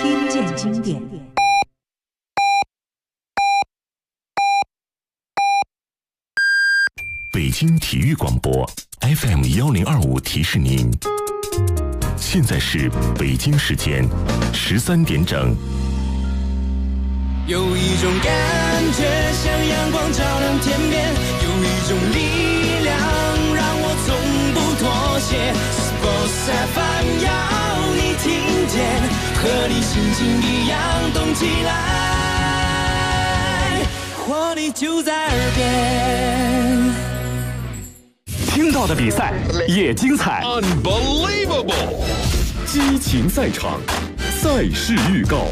听见经典。 北京体育广播 FM1025 提示您，现在是北京时间13点整。 有一种感觉像阳光照亮天边，有一种力量让我从不妥协。Sports FM 要你听见，和你心情一样动起来，活力就在耳边。 听到的比赛也精彩 Unbelievable 激情赛场，赛事预告。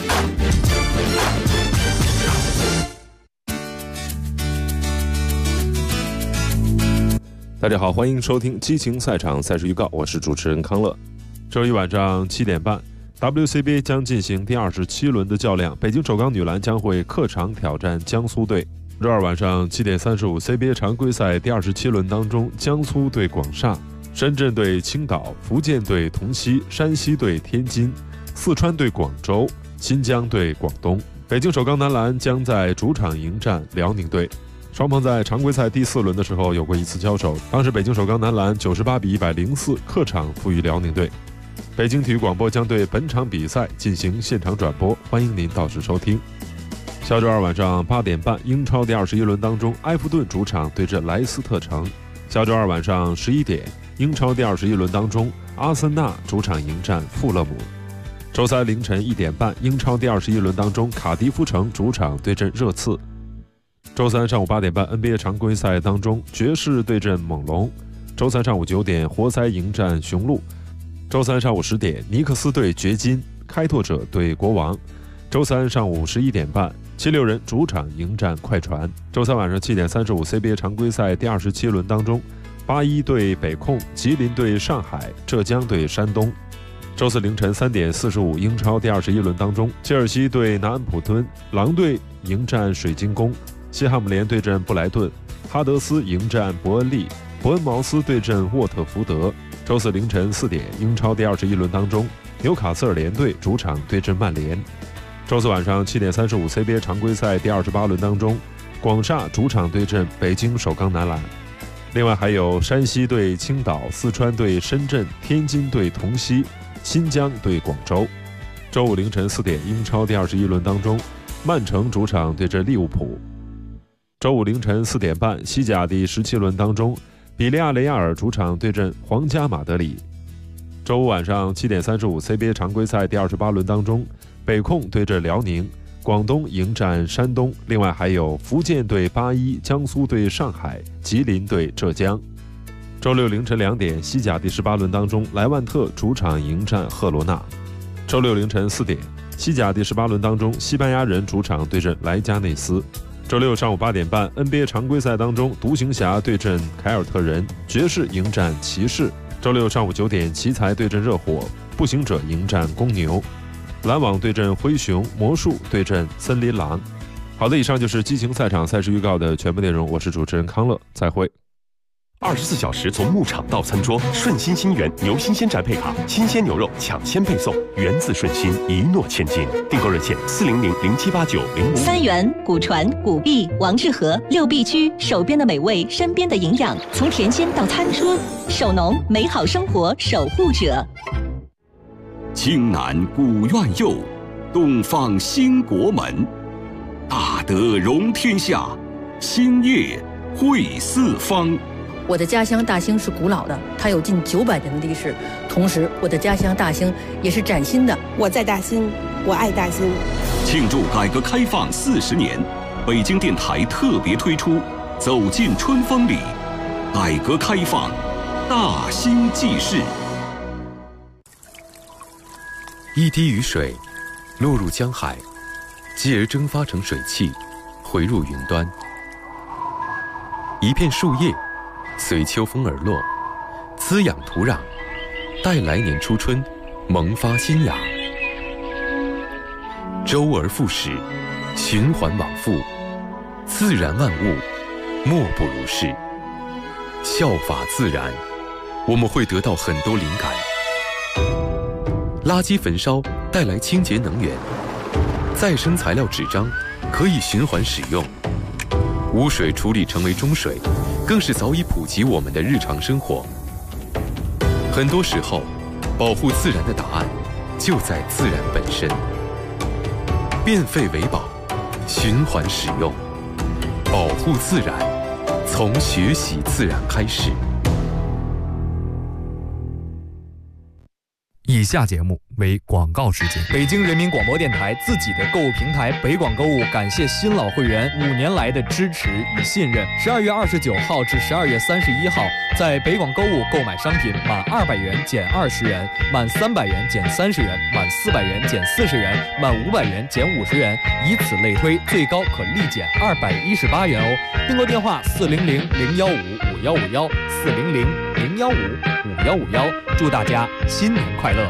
大家好，欢迎收听激情赛场赛事预告，我是主持人康乐。周一晚上7点半 WCBA 将进行第27轮的较量，北京首钢女篮将会客场挑战江苏队。周二晚上7点35 CBA 常规赛第27轮当中，江苏对广厦，深圳对青岛，福建对同曦，山西对天津，四川对广州，新疆对广东。北京首钢男篮将在主场迎战辽宁队。双方在常规赛第4轮的时候有过一次交手，当时北京首钢男篮98比104客场负于辽宁队。北京体育广播将对本场比赛进行现场转播，欢迎您到时收听。下周二晚上8点半，英超第21轮当中，埃弗顿主场对阵莱斯特城。下周二晚上11点，英超第21轮当中，阿森纳主场迎战富勒姆。周三凌晨1点半，英超第21轮当中，卡迪夫城主场对阵热刺。周三上午8点半 NBA 常规赛当中，爵士对阵猛龙。周三上午9点，活塞迎战雄鹿。周三上午10点，尼克斯对掘金，开拓者对国王。周三上午11点半，76人主场迎战快船。周三晚上7点35 CBA 常规赛第27轮当中，81对北控，吉林对上海，浙江对山东。周四凌晨3点45，英超第21轮当中，切尔西对南安普敦，狼队迎战水晶宫，西汉姆联对阵布莱顿，哈德斯迎战伯恩利，伯恩茅斯对阵沃特福德。周四凌晨4点，英超第21轮当中，纽卡斯尔联队主场对阵曼联。周四晚上7点35 CBA 常规赛第28轮当中，广厦主场对阵北京首钢男篮。另外还有山西对青岛，四川对深圳，天津对同曦，新疆对广州。周五凌晨4点，英超第21轮当中，曼城主场对阵利物浦。周五凌晨4点半，西甲第17轮当中，比利亚雷亚尔主场对阵皇家马德里。周五晚上7点35 CBA 常规赛第28轮当中，北控对阵辽宁，广东迎战山东。另外还有福建对81，江苏对上海，吉林对浙江。周六凌晨2点，西甲第18轮当中，莱万特主场迎战赫罗纳。周六凌晨4点，西甲第18轮当中，西班牙人主场对阵莱加内斯。周六上午8点半 NBA 常规赛当中，独行侠对阵凯尔特人，爵士迎战骑士。周六上午9点，奇才对阵热火，步行者迎战公牛，篮网对阵灰熊，魔术对阵森林狼。好的，以上就是激情赛场赛事预告的全部内容，我是主持人康乐，再会。 24小时从牧场到餐桌，顺心新源牛新鲜宅配卡，新鲜牛肉抢先配送，源自顺心，一诺千金。订购热线400-0789-05。 三元、古传、古币、王致和6必居，手边的美味，身边的营养，从田间到餐桌，守农，美好生活守护者。 青南古院右，东方兴国门，大德容天下，兴业惠四方。 我的家乡大兴是古老的，它有近900年的历史。同时，我的家乡大兴也是崭新的。 我在大兴，我爱大兴。 庆祝改革开放40年，北京电台特别推出《走进春风里》，改革开放大兴纪事。 一滴雨水落入江海，继而蒸发成水汽，回入云端。一片树叶随秋风而落，滋养土壤，待来年初春萌发新芽。周而复始，循环往复，自然万物莫不如是。效法自然，我们会得到很多灵感。垃圾焚烧带来清洁能源，再生材料纸张可以循环使用，污水处理成为中水，更是早已普及我们的日常生活。很多时候，保护自然的答案就在自然本身。变废为宝，循环使用，保护自然，从学习自然开始。 以下节目为广告时间。北京人民广播电台自己的购物平台北广购物感谢新老会员5年来的支持与信任。12月29号至12月31号，在北广购物购买商品满200元减20元，满300元减30元，满400元减40元，满500元减50元，以此类推，最高可立减218元哦。订购电话400-015-515，400-015-515，祝大家新年快乐！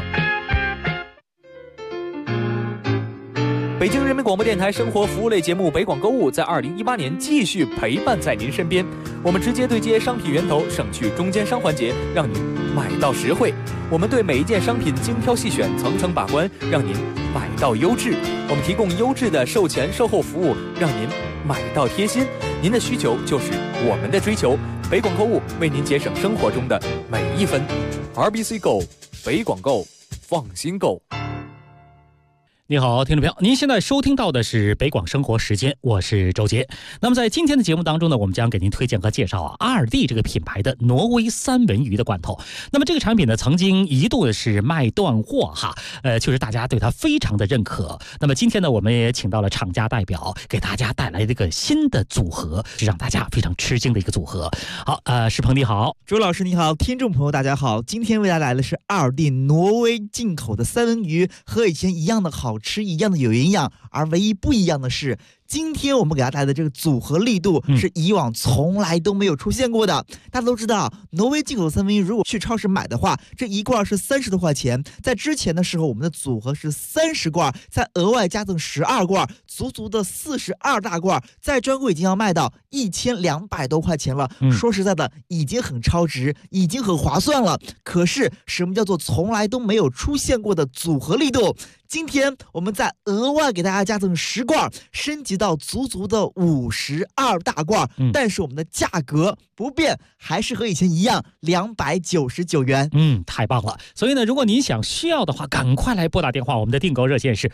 北京人民广播电台生活服务类节目北广购物在2018年继续陪伴在您身边。我们直接对接商品源头，省去中间商环节，让您买到实惠。我们对每一件商品精挑细选，层层把关，让您买到优质。我们提供优质的售前售后服务，让您买到贴心。您的需求就是我们的追求。北广购物为您节省生活中的每一分。RBC Go， 北广购，放心购。 你好，听众朋友，您现在收听到的是北广生活时间，我是周杰。那么在今天的节目当中呢，我们将给您推荐和介绍阿尔蒂这个品牌的挪威三文鱼的罐头。那么这个产品呢，曾经一度的是卖断货哈，确实大家对它非常的认可。那么今天呢，我们也请到了厂家代表，给大家带来这个新的组合，是让大家非常吃惊的一个组合。好，石鹏你好， 周老师你好，听众朋友大家好，今天为大家来的是阿尔蒂挪威进口的三文鱼，和以前一样的好吃，一样的有营养，而唯一不一样的是，今天我们给大家带来的这个组合力度是以往从来都没有出现过的。大家都知道，挪威进口的三文鱼，如果去超市买的话，这一罐是30多块钱。在之前的时候，我们的组合是30罐，再额外加赠12罐，足足的42大罐，在专柜已经要卖到1200多块钱了。说实在的，已经很超值，已经很划算了。可是，什么叫做从来都没有出现过的组合力度？今天我们再额外给大家加赠10罐，升级到足足的52大罐，但是我们的价格不变，还是和以前一样299元。 太棒了！所以呢，如果您需要的话，赶快来拨打电话，我们的订购热线是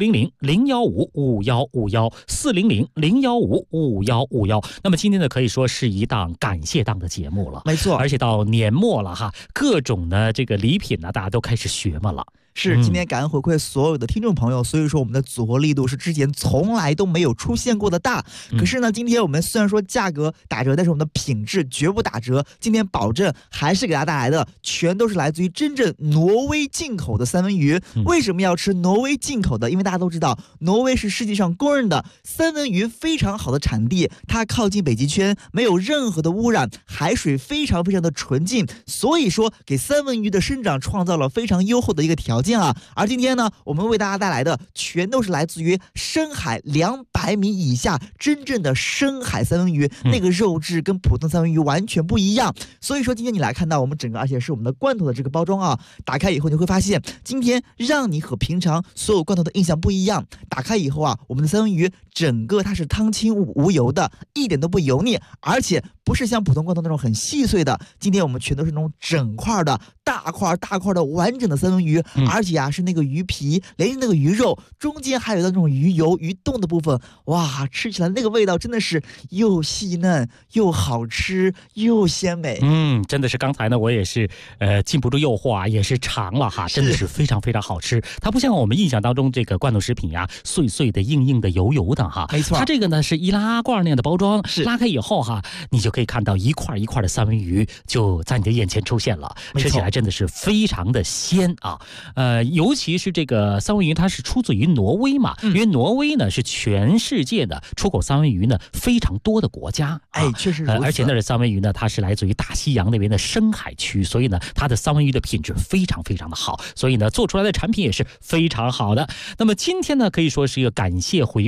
400-015-5151，400-015-5151。那么今天呢，可以说是一档感谢档的节目了， 没错。 而且到年末了哈，各种呢这个礼品呢，大家都开始学嘛了。 是，今天感恩回馈所有的听众朋友，所以说我们的组合力度是之前从来都没有出现过的大。可是呢，今天我们虽然说价格打折，但是我们的品质绝不打折。今天保证还是给大家带来的全都是来自于真正挪威进口的三文鱼。为什么要吃挪威进口的？因为大家都知道，挪威是世界上公认的三文鱼非常好的产地，它靠近北极圈，没有任何的污染，海水非常非常的纯净，所以说给三文鱼的生长创造了非常优厚的一个条件。而今天呢，我们为大家带来的全都是来自于深海200米以下真正的深海三文鱼，那个肉质跟普通三文鱼完全不一样。所以说今天你来看到我们整个，而且是我们的罐头的这个包装啊，打开以后你会发现，今天让你和平常所有罐头的印象不一样。打开以后啊，我们的三文鱼整个它是汤清无油的，一点都不油腻，而且不是像普通罐头那种很细碎的，今天我们全都是那种整块的大块的完整的三文鱼，而且啊是那个鱼皮连那个鱼肉中间还有那种鱼油鱼冻的部分，哇，吃起来那个味道真的是又细嫩又好吃又鲜美。 真的是刚才呢我也是禁不住诱惑啊，也是尝了哈，真的是非常非常好吃。它不像我们印象当中这个罐头食品呀，碎碎的硬硬的油油的哈， 没错， 它这个呢是易拉罐那样的包装，拉开以后哈，你就可以看到一块一块的三文鱼就在你的眼前出现了，吃起来真的是非常的鲜啊。尤其是这个三文鱼，它是出自于挪威嘛，因为挪威呢是全世界的出口三文鱼呢非常多的国家， 确实如此。 而且那的三文鱼呢，它是来自于大西洋那边的深海区，所以呢，它的三文鱼的品质非常非常的好，所以呢，做出来的产品也是非常好的。那么今天呢，可以说是一个感谢回馈档，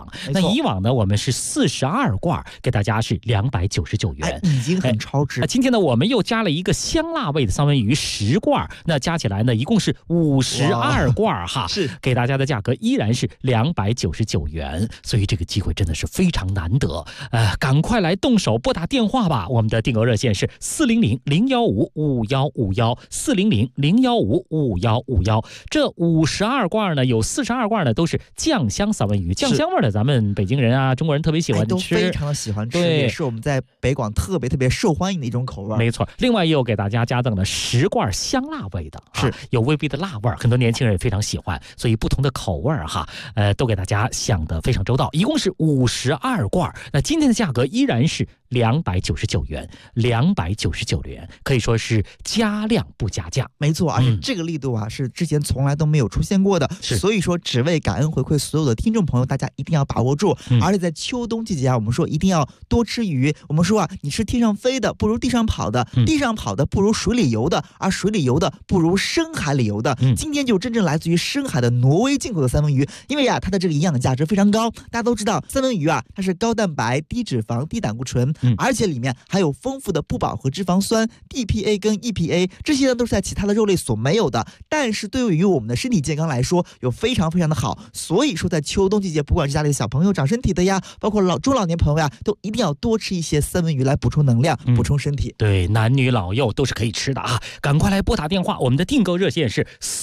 那以往呢，我们是42罐，给大家是299元， 已经很超值。 今天呢，我们又加了一个香辣味的三文鱼10罐，那加起来呢，一共是52罐哈， 是给大家的价格依然是299元，所以这个机会真的是非常难得，赶快来动手拨打电话吧，我们的订购热线是400-015-5151，400-015-5151。这52罐呢，有42罐呢都是酱香三文鱼，酱香味的咱们北京人啊、中国人特别喜欢吃， 都非常的喜欢吃，也是我们在北广特别受欢迎的一种口味。 没错，另外也有给大家加赠了10罐香辣味的， 是有微微的辣味，很多年轻人也非常喜欢，所以不同的口味哈，都给大家想得非常周到，一共是52罐。那今天的价格依然是299元，299元，可以说是加量不加价。 没错，而且这个力度啊，是之前从来都没有出现过的，所以说只为感恩回馈所有的听众朋友，大家一定要把握住。而且在秋冬季节啊，我们说一定要多吃鱼。我们说啊，你吃天上飞的不如地上跑的，地上跑的不如水里游的，而水里游的不如深海里游的。今天就真正来自于深海的挪威进口的三文鱼，因为啊，它的这个营养价值非常高。大家都知道，三文鱼啊，它是高蛋白、低脂肪、低胆固醇，而且里面还有丰富的不饱和脂肪酸 DPA 跟 EPA， 这些呢都是在其他的肉类所没有的，但是对于我们的身体健康来说，有非常的好。所以说在秋冬季节，不管是家里的小朋友长身体的呀，包括中老年朋友呀，都一定要多吃一些三文鱼来补充能量，补充身体。 对，男女老幼都是可以吃的啊！赶快来拨打电话，我们的订购热线是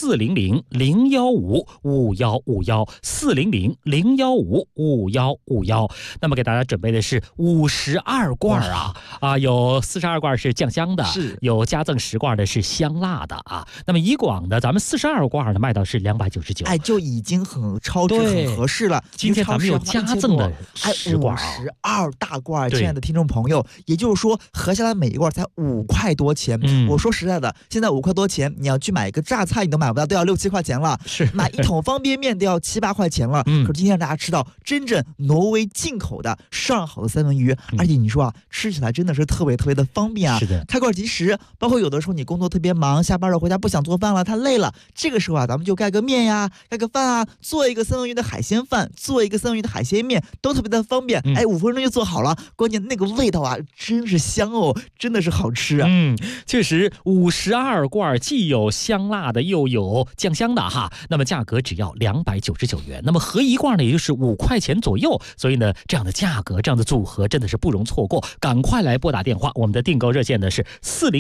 400-015-5151，400-015-5151。那么给大家准备的是52罐啊，有42罐是酱香的， 是有加赠10罐的是香辣的啊。那么以往的咱们42罐呢卖到是299， 就已经很超值很合适了。 今天咱们有加赠的10罐 ，52大罐，亲爱的听众朋友，也就是说合下来每一罐才5块多钱。我说实在的，现在5块多钱，你要去买一个榨菜你都买不到，都要6-7块钱了。 是买一桶方便面都要7-8块钱了。可是今天让大家吃到真正挪威进口的上好的三文鱼，而且你说啊，吃起来真的是特别的方便啊。 是的， 开罐即食。包括有的时候你工作特别忙，下班了回家不想做饭了，太累了，这个时候啊，咱们就盖个面呀，盖个饭啊，做一个三文鱼的海鲜饭，做一个三文鱼的海鲜面，都特别的方便。5分钟就做好了，关键那个味道啊，真是香哦，真的是好吃啊。 确实52罐既有香辣的，又有酱香的哈。那么价格只要299元，那么合一罐呢，也就是5块钱左右。所以呢，这样的价格，这样的组合真的是不容错过。赶快来拨打电话，我们的订购热线呢是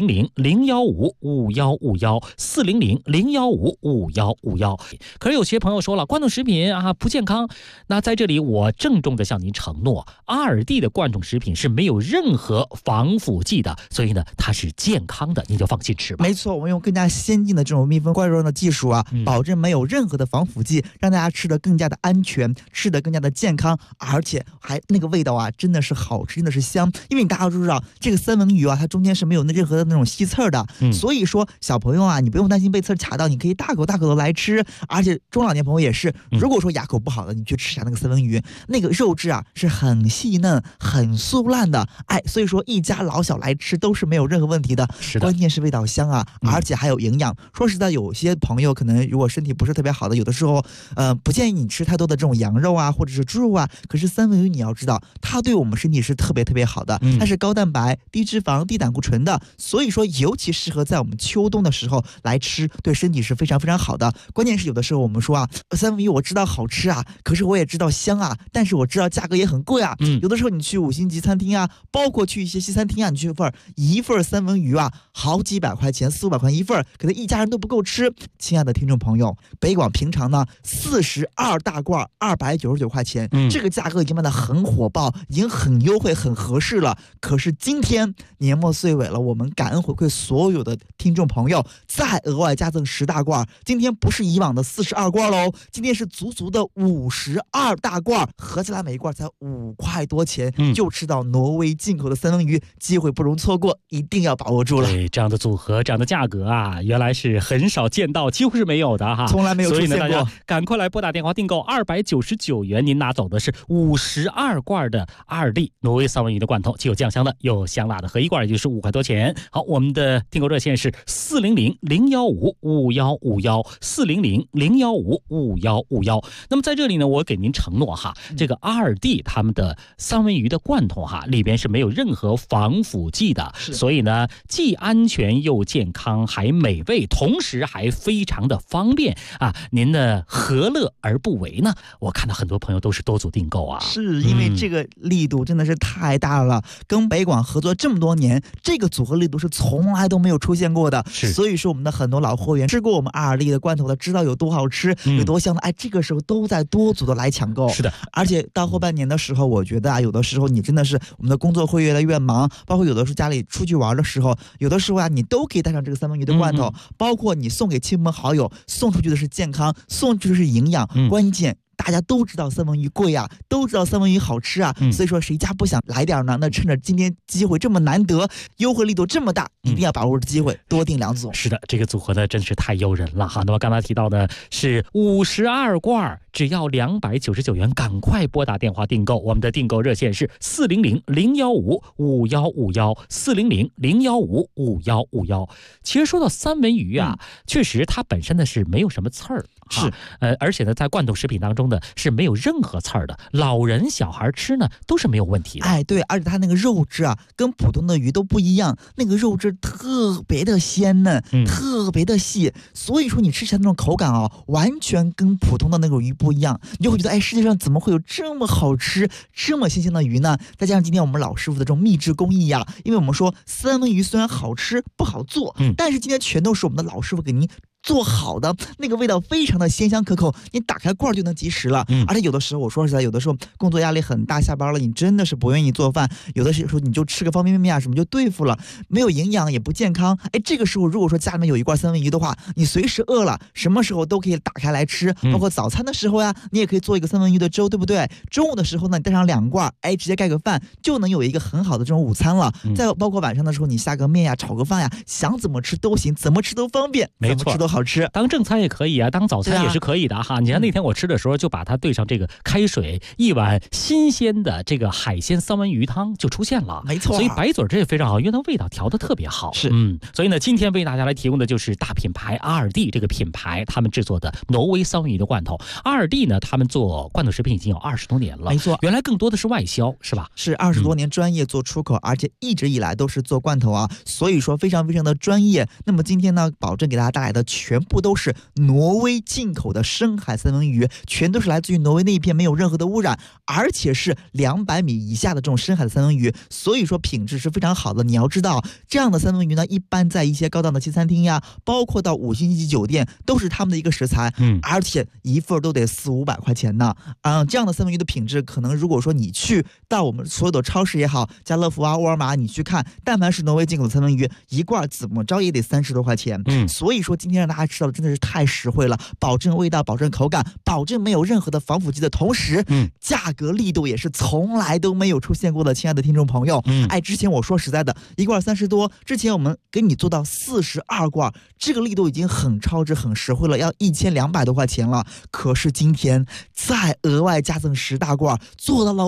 400-015-5151，400-015-5151。可是有些朋友说了，罐头食品啊不健康，那在这里我郑重的向您承诺，阿尔蒂的罐头食品是没有任何防腐剂的，所以呢它是健康的，您就放心吃吧。 没错，我们用更加先进的这种密封罐装的技术啊，保证没有任何的防腐剂，让大家吃得更加的安全，吃得更加的健康，而且还那个味道啊，真的是好吃，真的是香。因为你大家都知道，这个三文鱼啊，它中间是没有任何的那种吸刺的，所以说小朋友啊，你不用担心被刺卡到，你可以大口的来吃。而且中老年朋友也是，如果说牙口不好的，你去吃一下那个三文鱼，那个肉质啊是很细嫩、很酥烂的，所以说一家老小来吃都是没有任何问题的。 是的， 关键是味道香啊，而且还有营养。说实在，有些朋友可能如果身体不是特别好的，有的时候不建议你吃太多的这种羊肉啊，或者是猪肉啊。可是三文鱼你要知道，它对我们身体是特别好的，它是高蛋白、低脂肪、低胆固醇的，所以说尤其适合在我们秋冬的时候来吃，对身体是非常好的。关键是有的时候我们说啊，三文鱼我知道好吃啊，可是我也知道香啊，但是我知道价格也很贵啊。有的时候你去5星级餐厅啊，包括去一些西餐厅啊，你去一份三文鱼啊，好几百块钱，400-500块一份，可能一家人都不够吃。亲爱的听众朋友，北广平常呢42大罐299块钱，这个价格已经卖得很火爆，已经很优惠很合适了。可是今天年末岁尾了，我们感恩回馈所有的听众朋友，再额外加赠10大罐。今天不是以往的42罐喽，今天是足足的52大罐，合起来每一罐才5块多钱，就吃到挪威进口的三文鱼，机会不容错过，一定要把握住了。 对，这样的组合，这样的价格啊，原来是很少见到，几乎是没有的哈， 从来没有出现过。 所以呢，大家赶快来拨打电话订购299元，您拿走的是52罐的阿尔蒂挪威三文鱼的罐头，既有酱香的，又有香辣的，合一罐也就是5块多钱。好，我们的订购热线是400-015-5151，400-015-5151。那么在这里呢，我给您承承诺哈，这个阿尔蒂他们的三文鱼的罐头哈，里边是没有任何防腐剂的，所以呢，既安全又健康，还美味，同时还非常的方便啊！您呢何乐而不为呢？我看到很多朋友都是多组订购啊， 是因为这个力度真的是太大了，跟北广合作这么多年，这个组合力度是从来都没有出现过的。所以说我们的很多老会员吃过我们阿尔蒂的罐头的，知道有多好吃，有多香的。哎，这个时候都在多组的来抢购。 是的， 而且到后半年的时候，我觉得啊，有的时候你真的是我们的工作会越来越忙，包括有的时候家里出去玩的时候，有的时候啊，你都可以带上这个三文鱼的罐头，包括你送给亲朋好友，送出去的是健康，送出去的是营养，关键。大家都知道三文鱼贵啊，都知道三文鱼好吃啊，所以说谁家不想来点呢？那趁着今天机会这么难得，优惠力度这么大，一定要把握着机会，多订2组。 是的，这个组合呢真是太诱人了哈。那么刚才提到的是52罐，只要299元，赶快拨打电话订购。我们的订购热线是400-015-5151，400-015-5151。其实说到三文鱼啊，确实它本身呢是没有什么刺儿。是，而且呢，在罐头食品当中呢是没有任何刺儿的，老人小孩吃呢都是没有问题的。 哎，对，而且它那个肉质啊，跟普通的鱼都不一样，那个肉质特别的鲜嫩，特别的细，所以说你吃起来那种口感啊，完全跟普通的那种鱼不一样，你就会觉得，哎，世界上怎么会有这么好吃、这么新鲜的鱼呢？再加上今天我们老师傅的这种秘制工艺呀，因为我们说三文鱼虽然好吃不好做，但是今天全都是我们的老师傅给您做好的，那个味道非常的鲜香可口，你打开罐就能即食了。而且有的时候我说实在，有的时候工作压力很大，下班了你真的是不愿意做饭，有的时候你就吃个方便面啊什么就对付了，没有营养也不健康。哎，这个时候如果说家里面有一罐三文鱼的话，你随时饿了什么时候都可以打开来吃，包括早餐的时候呀，你也可以做一个三文鱼的粥，对不对？中午的时候呢，你带上2罐，哎，直接盖个饭就能有一个很好的这种午餐了。再包括晚上的时候，你下个面呀，炒个饭呀，想怎么吃都行，怎么吃都方便， 没错， 怎么吃都好吃。 当正餐也可以啊，当早餐也是可以的哈。你看那天我吃的时候，就把它兑上这个开水，一碗新鲜的这个海鲜三文鱼汤就出现了。 没错， 所以白嘴这也非常好，因为它味道调得特别好。 是， 所以呢，今天为大家来提供的就是大品牌阿尔蒂这个品牌他们制作的挪威三文鱼的罐头。阿尔蒂呢，他们做罐头食品已经有20多年了， 没错， 原来更多的是外销，是吧？ 是20多年专业做出口，而且一直以来都是做罐头啊，所以说非常非常的专业。那么今天呢，保证给大家带来的全部都是挪威进口的深海三文鱼，全都是来自于挪威那一片，没有任何的污染，而且是200米以下的这种深海的三文鱼，所以说品质是非常好的。你要知道，这样的三文鱼呢，一般在一些高档的西餐厅呀，包括到5星级酒店，都是他们的一个食材，而且一份都得400-500块钱呢。这样的三文鱼的品质，可能如果说你去到我们所有的超市也好，家乐福啊、沃尔玛，你去看，但凡是挪威进口的三文鱼，一罐怎么着也得30多块钱。所以说今天让大家吃到的真的是太实惠了，保证味道，保证口感，保证没有任何的防腐剂的同时，价格力度也是从来都没有出现过的。亲爱的听众朋友，哎，之前我说实在的，一罐30多，之前我们给你做到42罐，这个力度已经很超值、很实惠了，要1200多块钱了。可是今天再额外加赠10大罐，做到了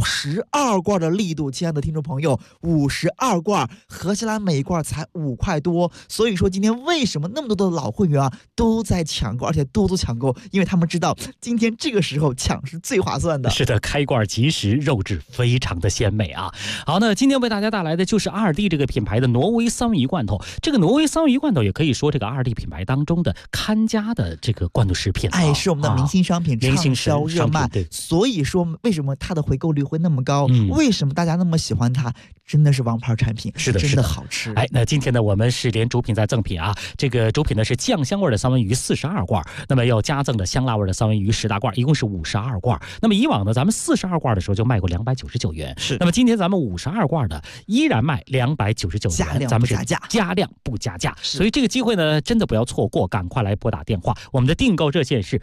52罐的力度。亲爱的听众朋友，52罐合起来每一罐才5块多。所以说今天为什么那么多的老会员啊都在抢购，而且多抢购，因为他们知道今天这个时候抢是最划算的。 是的，开罐即食，肉质非常的鲜美啊。好，那今天为大家带来的就是阿尔蒂这个品牌的挪威三文鱼罐头。这个挪威三文鱼罐头也可以说这个阿尔蒂品牌当中的看家的这个罐头食品， 哎，是我们的明星商品，畅销热卖。所以说为什么它的回购率会那么高？为什么大家那么喜欢它？真的是王牌产品， 是的， 真的好吃。 哎，那今天呢，我们是连主品再赠品啊。这个主品呢是酱香味的三文鱼42罐，那么要加赠的香辣味的三文鱼10大罐，一共是52罐。那么以往呢，咱们42罐的时候就卖过299元， 是。 那么今天咱们52罐的依然卖299元，咱们是加量不加价。所以这个机会呢，真的不要错过，赶快来拨打电话。我们的订购热线是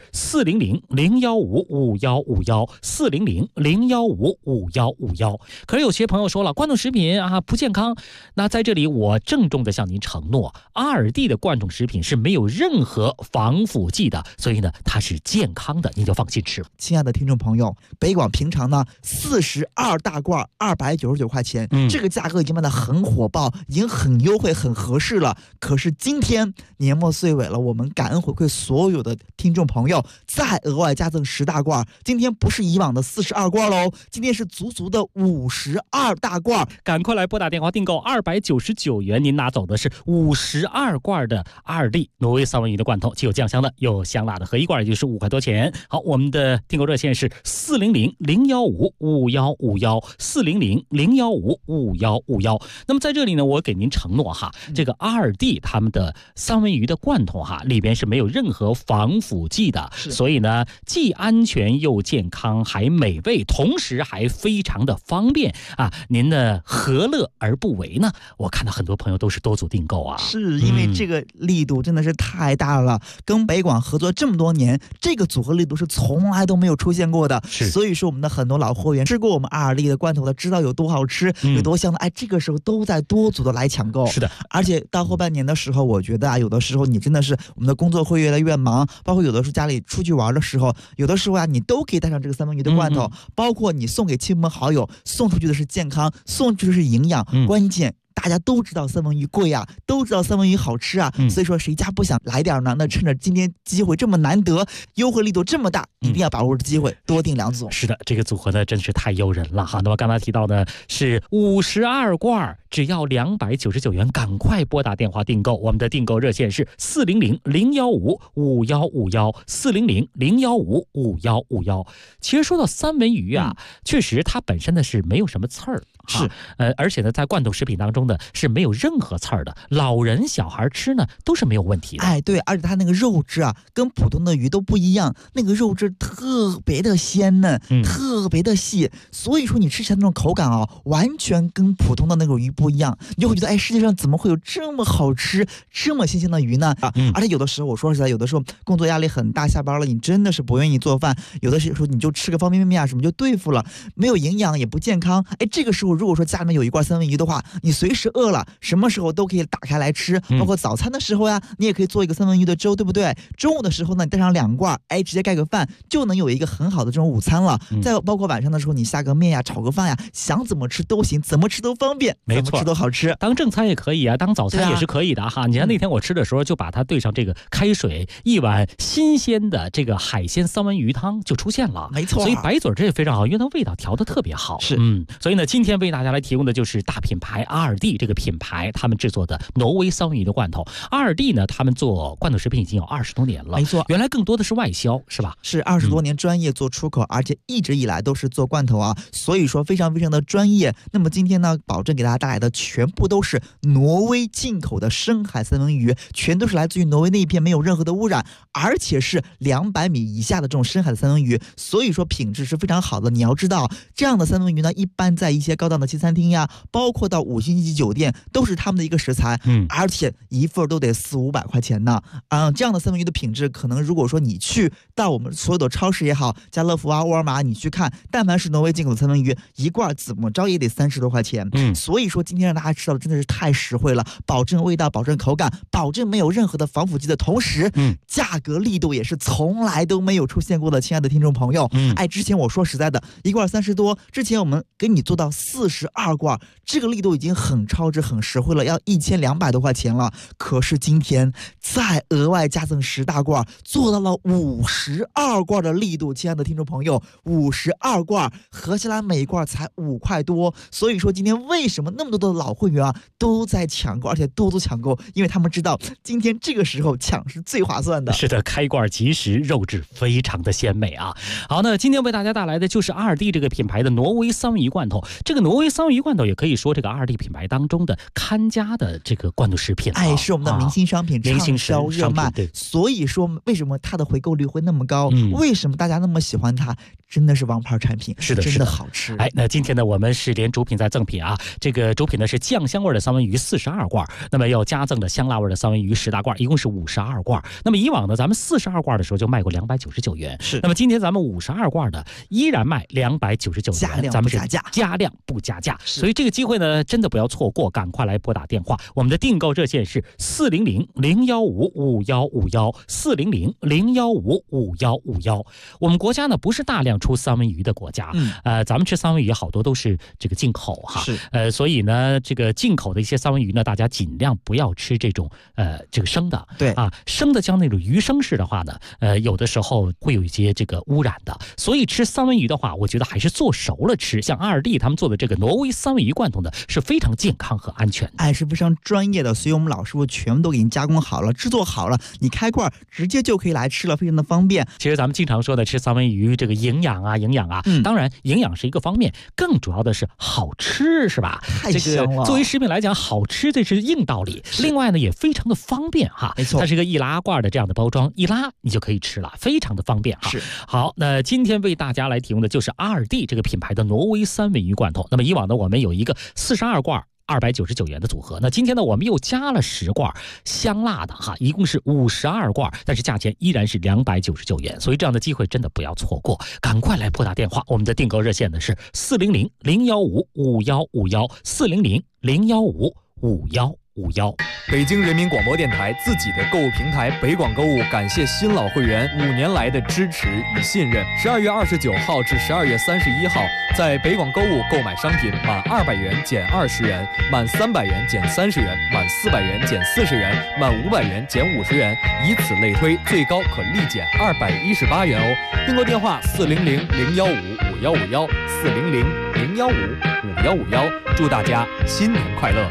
400-015-5151，400-015-5151。可是有些朋友说了，罐头食品啊不健康，那在这里我郑重的向您承诺，阿尔蒂的罐头食品是是没有任何防腐剂的，所以呢它是健康的，你就放心吃。 亲爱的听众朋友，北广平常呢42大罐299块钱，这个价格已经卖得很火爆，已经很优惠很合适了。可是今天年末岁尾了，我们感恩回馈所有的听众朋友，再额外加赠10大罐，今天不是以往的42罐喽，今天是足足的52大罐。 赶快来拨打电话订购299元，您拿走的是52罐的2D 挪威三文鱼的罐头，既有酱香的又香辣的，合一罐也就是5块多钱。好，我们的订购热线是400-015-5151，400-015-5151。那么在这里呢，我给您承诺哈，这个2D 他们的三文鱼的罐头哈，里边是没有任何防腐剂的，所以呢，既安全又健康，还美味，同时还非常的方便啊！您呢，何乐而不为呢？我看到很多朋友都是多组订购啊， 是因为这个力度真的是太大了，跟北广合作这么多年，这个组合力度是从来都没有出现过的。所以说我们的很多老货源吃过我们2D的罐头的，知道有多好吃，有多香的，哎，这个时候都在多组的来抢购。 是的， 而且到后半年的时候，我觉得啊，有的时候你真的是我们的工作会越来越忙，包括有的时候家里出去玩的时候，有的时候啊，你都可以带上这个三文鱼的罐头，包括你送给亲朋好友，送出去的是健康，送出去的是营养，关键大家都知道三文鱼贵啊，都知道三文鱼好吃啊，所以说谁家不想来点呢？那趁着今天机会这么难得，优惠力度这么大，一定要把握着机会，多订2组。 是的，这个组合呢真是太诱人了哈。那么刚才提到的是52罐，只要299元，赶快拨打电话订购。我们的订购热线是400-015-5151，400-015-5151。其实说到三文鱼啊，确实它本身呢是没有什么刺儿。是，而且呢，在罐头食品当中呢是没有任何刺儿的，老人小孩吃呢都是没有问题的。 哎，对，而且它那个肉质啊，跟普通的鱼都不一样，那个肉质特别的鲜嫩，特别的细，所以说你吃起来那种口感啊，完全跟普通的那种鱼不一样，你就会觉得，哎，世界上怎么会有这么好吃、这么新鲜的鱼呢？而且有的时候，我说实在，有的时候工作压力很大，下班了，你真的是不愿意做饭，有的时候你就吃个方便面啊什么就对付了，没有营养也不健康。哎，这个时候如果说家里面有一罐三文鱼的话，你随时饿了，什么时候都可以打开来吃，包括早餐的时候呀，你也可以做一个三文鱼的粥，对不对？中午的时候呢，你带上2罐，哎，直接盖个饭，就能有一个很好的这种午餐了。再包括晚上的时候，你下个面呀，炒个饭呀，想怎么吃都行，怎么吃都方便， 没错， 怎么吃都好吃。 当正餐也可以啊，当早餐也是可以的哈。你看那天我吃的时候，就把它兑上这个开水，一碗新鲜的这个海鲜三文鱼汤就出现了， 没错。 所以白嘴这也非常好，因为它味道调得特别好。 是， 所以呢，今天为大家来提供的就是大品牌2D这个品牌他们制作的挪威三文鱼的罐头。2D 呢，他们做罐头食品已经有20多年了， 没错。 原来更多的是外销，是吧？ 是20多年专业做出口，而且一直以来都是做罐头啊，所以说非常非常的专业。那么今天呢，保证给大家带来的全部都是挪威进口的深海三文鱼，全都是来自于挪威那一片，没有任何的污染，而且是200米以下的这种深海的三文鱼，所以说品质是非常好的。你要知道，这样的三文鱼呢，一般在一些高档的西餐厅呀，包括到5星级酒店，都是他们的一个食材，而且一份都得400-500块钱呢。这样的三文鱼的品质，可能如果说你去到我们所有的超市也好，家乐福啊、沃尔玛，你去看，但凡是挪威进口的三文鱼，一罐怎么着也得30多块钱。所以说今天让大家吃到的真的是太实惠了，保证味道，保证口感，保证没有任何的防腐剂的同时，价格力度也是从来都没有出现过的。亲爱的听众朋友，哎，之前我说实在的，一罐30多，之前我们给你做到42罐，这个力度已经很超值、很实惠了，要1200多块钱了。可是今天再额外加赠10大罐，做到了52罐的力度。亲爱的听众朋友，52罐合起来每罐才5块多。所以说今天为什么那么多的老会员啊都在抢购，而且多多抢购，因为他们知道今天这个时候抢是最划算的。 是的，开罐即食，肉质非常的鲜美啊。好，那今天为大家带来的就是2D这个品牌的挪威三文鱼罐头。这个挪威三文鱼罐头也可以说这个2D品牌当中的看家的这个罐头食品， 哎，是我们的明星商品，畅销热卖。所以说为什么它的回购率会那么高？为什么大家那么喜欢它？ 真的是王牌产品， 是的， 真的好吃。 哎，那今天呢，我们是连主品再赠品啊，这个主品呢是酱香味的三文鱼42罐，那么又加赠的香辣味的三文鱼10大罐，一共是52罐。那么以往呢，咱们42罐的时候就卖过299元， 是。 那么今天咱们52罐的依然卖299元，咱们是加量不加价，所以这个机会呢，真的不要错过，赶快来拨打电话，我们的订购热线是400-015-5151，400-015-5151。我们国家呢不是大量出三文鱼的国家，咱们吃三文鱼好多都是这个进口哈， 是， 所以呢，这个进口的一些三文鱼呢，大家尽量不要吃这种这个生的， 对啊，生的像那种鱼生式的话呢，有的时候会有一些这个污染的，所以吃三文鱼的话，我觉得还是做熟了吃，像阿尔蒂他们做的这个挪威三文鱼罐头呢，是非常健康和安全的， 哎，是非常专业的，所以我们老师傅全部都给您加工好了，制作好了，你开罐直接就可以来吃了，非常的方便。 其实咱们经常说的吃三文鱼，这个营养啊，当然营养是一个方面，更主要的是好吃，是吧？ 太香了。 这个作为食品来讲，好吃这是硬道理。另外呢，也非常的方便哈， 没错， 它是一个易拉罐的这样的包装，一拉你就可以吃了，非常的方便哈。 是。 好，那今天为大家来提供的就是阿尔蒂这个品牌的挪威三文鱼罐头。那么以往呢，我们有一个42罐。299元的组合，那今天呢，我们又加了10罐香辣的哈，一共是52罐，但是价钱依然是299元，所以这样的机会真的不要错过，赶快来拨打电话，我们的订购热线呢是400-015-5151，400-015-5151。 北京人民广播电台自己的购物平台北广购物，感谢新老会员5年来的支持与信任。12月29号至12月31号，在北广购物购买商品满200元减20元，满300元减30元，满400元减40元，满500元减50元，以此类推，最高可立减218元哦。订购电话400-015-5151，400-015-5151。祝大家新年快乐！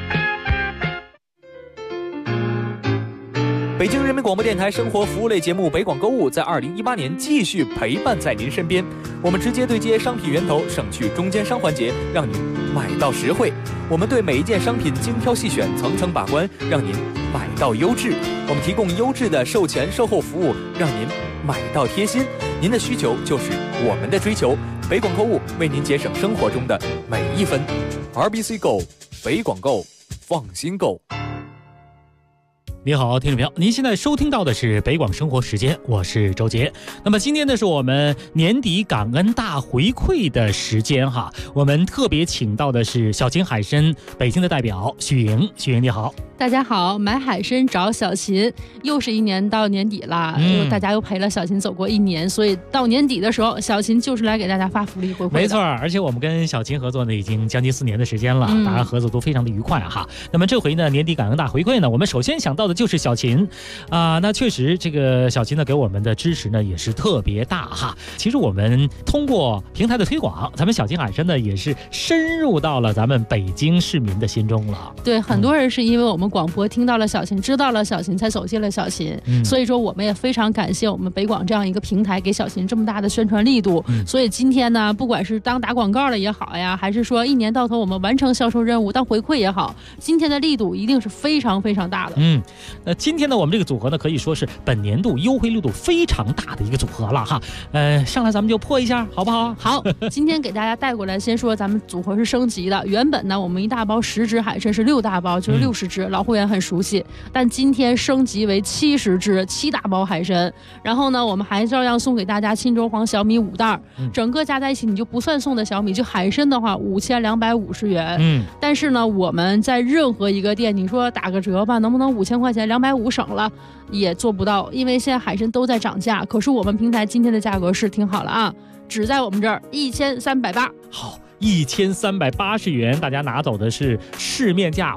北京人民广播电台生活服务类节目北广购物在2018年继续陪伴在您身边，我们直接对接商品源头，省去中间商环节，让您买到实惠。我们对每一件商品精挑细选，层层把关，让您买到优质。我们提供优质的售前售后服务，让您买到贴心。您的需求就是我们的追求，北广购物为您节省生活中的每一分。RBC Go， 北广购，放心购。 你好，听众朋友，您现在收听到的是北广生活时间，我是周杰。那么今天呢，是我们年底感恩大回馈的时间哈，我们特别请到的是小秦海参北京的代表许莹，许莹你好。 大家好，买海参找小秦，又是一年到年底了，大家又陪了小秦走过1年，所以到年底的时候，小秦就是来给大家发福利回馈的。 没错，而且我们跟小秦合作呢，已经将近4年的时间了，大家合作都非常的愉快哈。那么这回呢，年底感恩大回馈呢，我们首先想到的就是小秦那确实这个小秦呢给我们的支持呢也是特别大哈。其实我们通过平台的推广，咱们小秦海参呢也是深入到了咱们北京市民的心中了。 对，很多人是因为我们广播听到了小秦，知道了小秦，才走进了小秦，所以说我们也非常感谢我们北广这样一个平台给小秦这么大的宣传力度。所以今天呢，不管是当打广告了也好呀，还是说1年到头我们完成销售任务当回馈也好，今天的力度一定是非常非常大的。 今天呢，我们这个组合呢，可以说是本年度优惠力度非常大的一个组合了哈。上来咱们就破一下，好不好？ 好，今天给大家带过来，先说咱们组合是升级的。原本呢，我们1大包10只海参是6大包，就是60只，老会员很熟悉。但今天升级为70只7大包海参，然后呢，我们还照样送给大家沁州黄小米5袋，整个加在一起你就不算送的小米，就海参的话5250元。但是呢，我们在任何一个店，你说打个折吧，能不能5000块钱250省了？也做不到，因为现在海参都在涨价。可是我们平台今天的价格是挺好了啊，只在我们这儿1380。 好。1380元，大家拿走的是市面价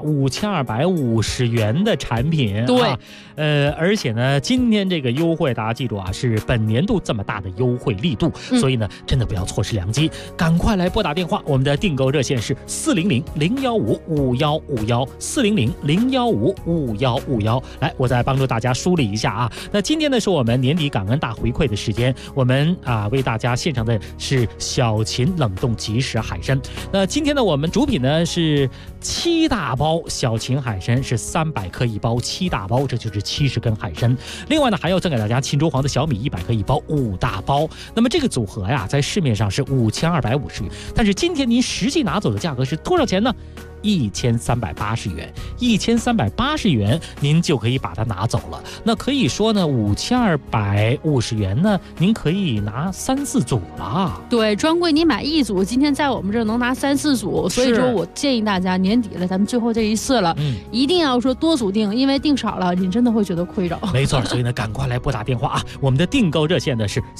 5250元的产品。 对， 而且呢，今天这个优惠大家记住啊，是本年度这么大的优惠力度，所以呢，真的不要错失良机，赶快来拨打电话，我们的订购热线是400-015-5151，400-015-5151。来，我再帮助大家梳理一下啊。那今天呢，是我们年底感恩大回馈的时间，我们为大家献上的是小秦冷冻即食海参。那今天呢，我们主品呢是7大包小秦海参，是300克一包，7大包，这就是70根海参。另外呢，还要赠给大家沁州黄的小米100克一包，5大包。那么这个组合呀，在市面上是5250元，但是今天您实际拿走的价格是多少钱呢？1380元，1380元，您就可以把它拿走了。那可以说呢，5250元呢，您可以拿3、4组了。 对，专柜你买1组，今天在我们这儿能拿3、4组，所以说我建议大家年底了，咱们最后这一次了，一定要说多组订，因为订少了，你真的会觉得亏着。 没错，所以呢，赶快来拨打电话啊！我们的订购热线呢是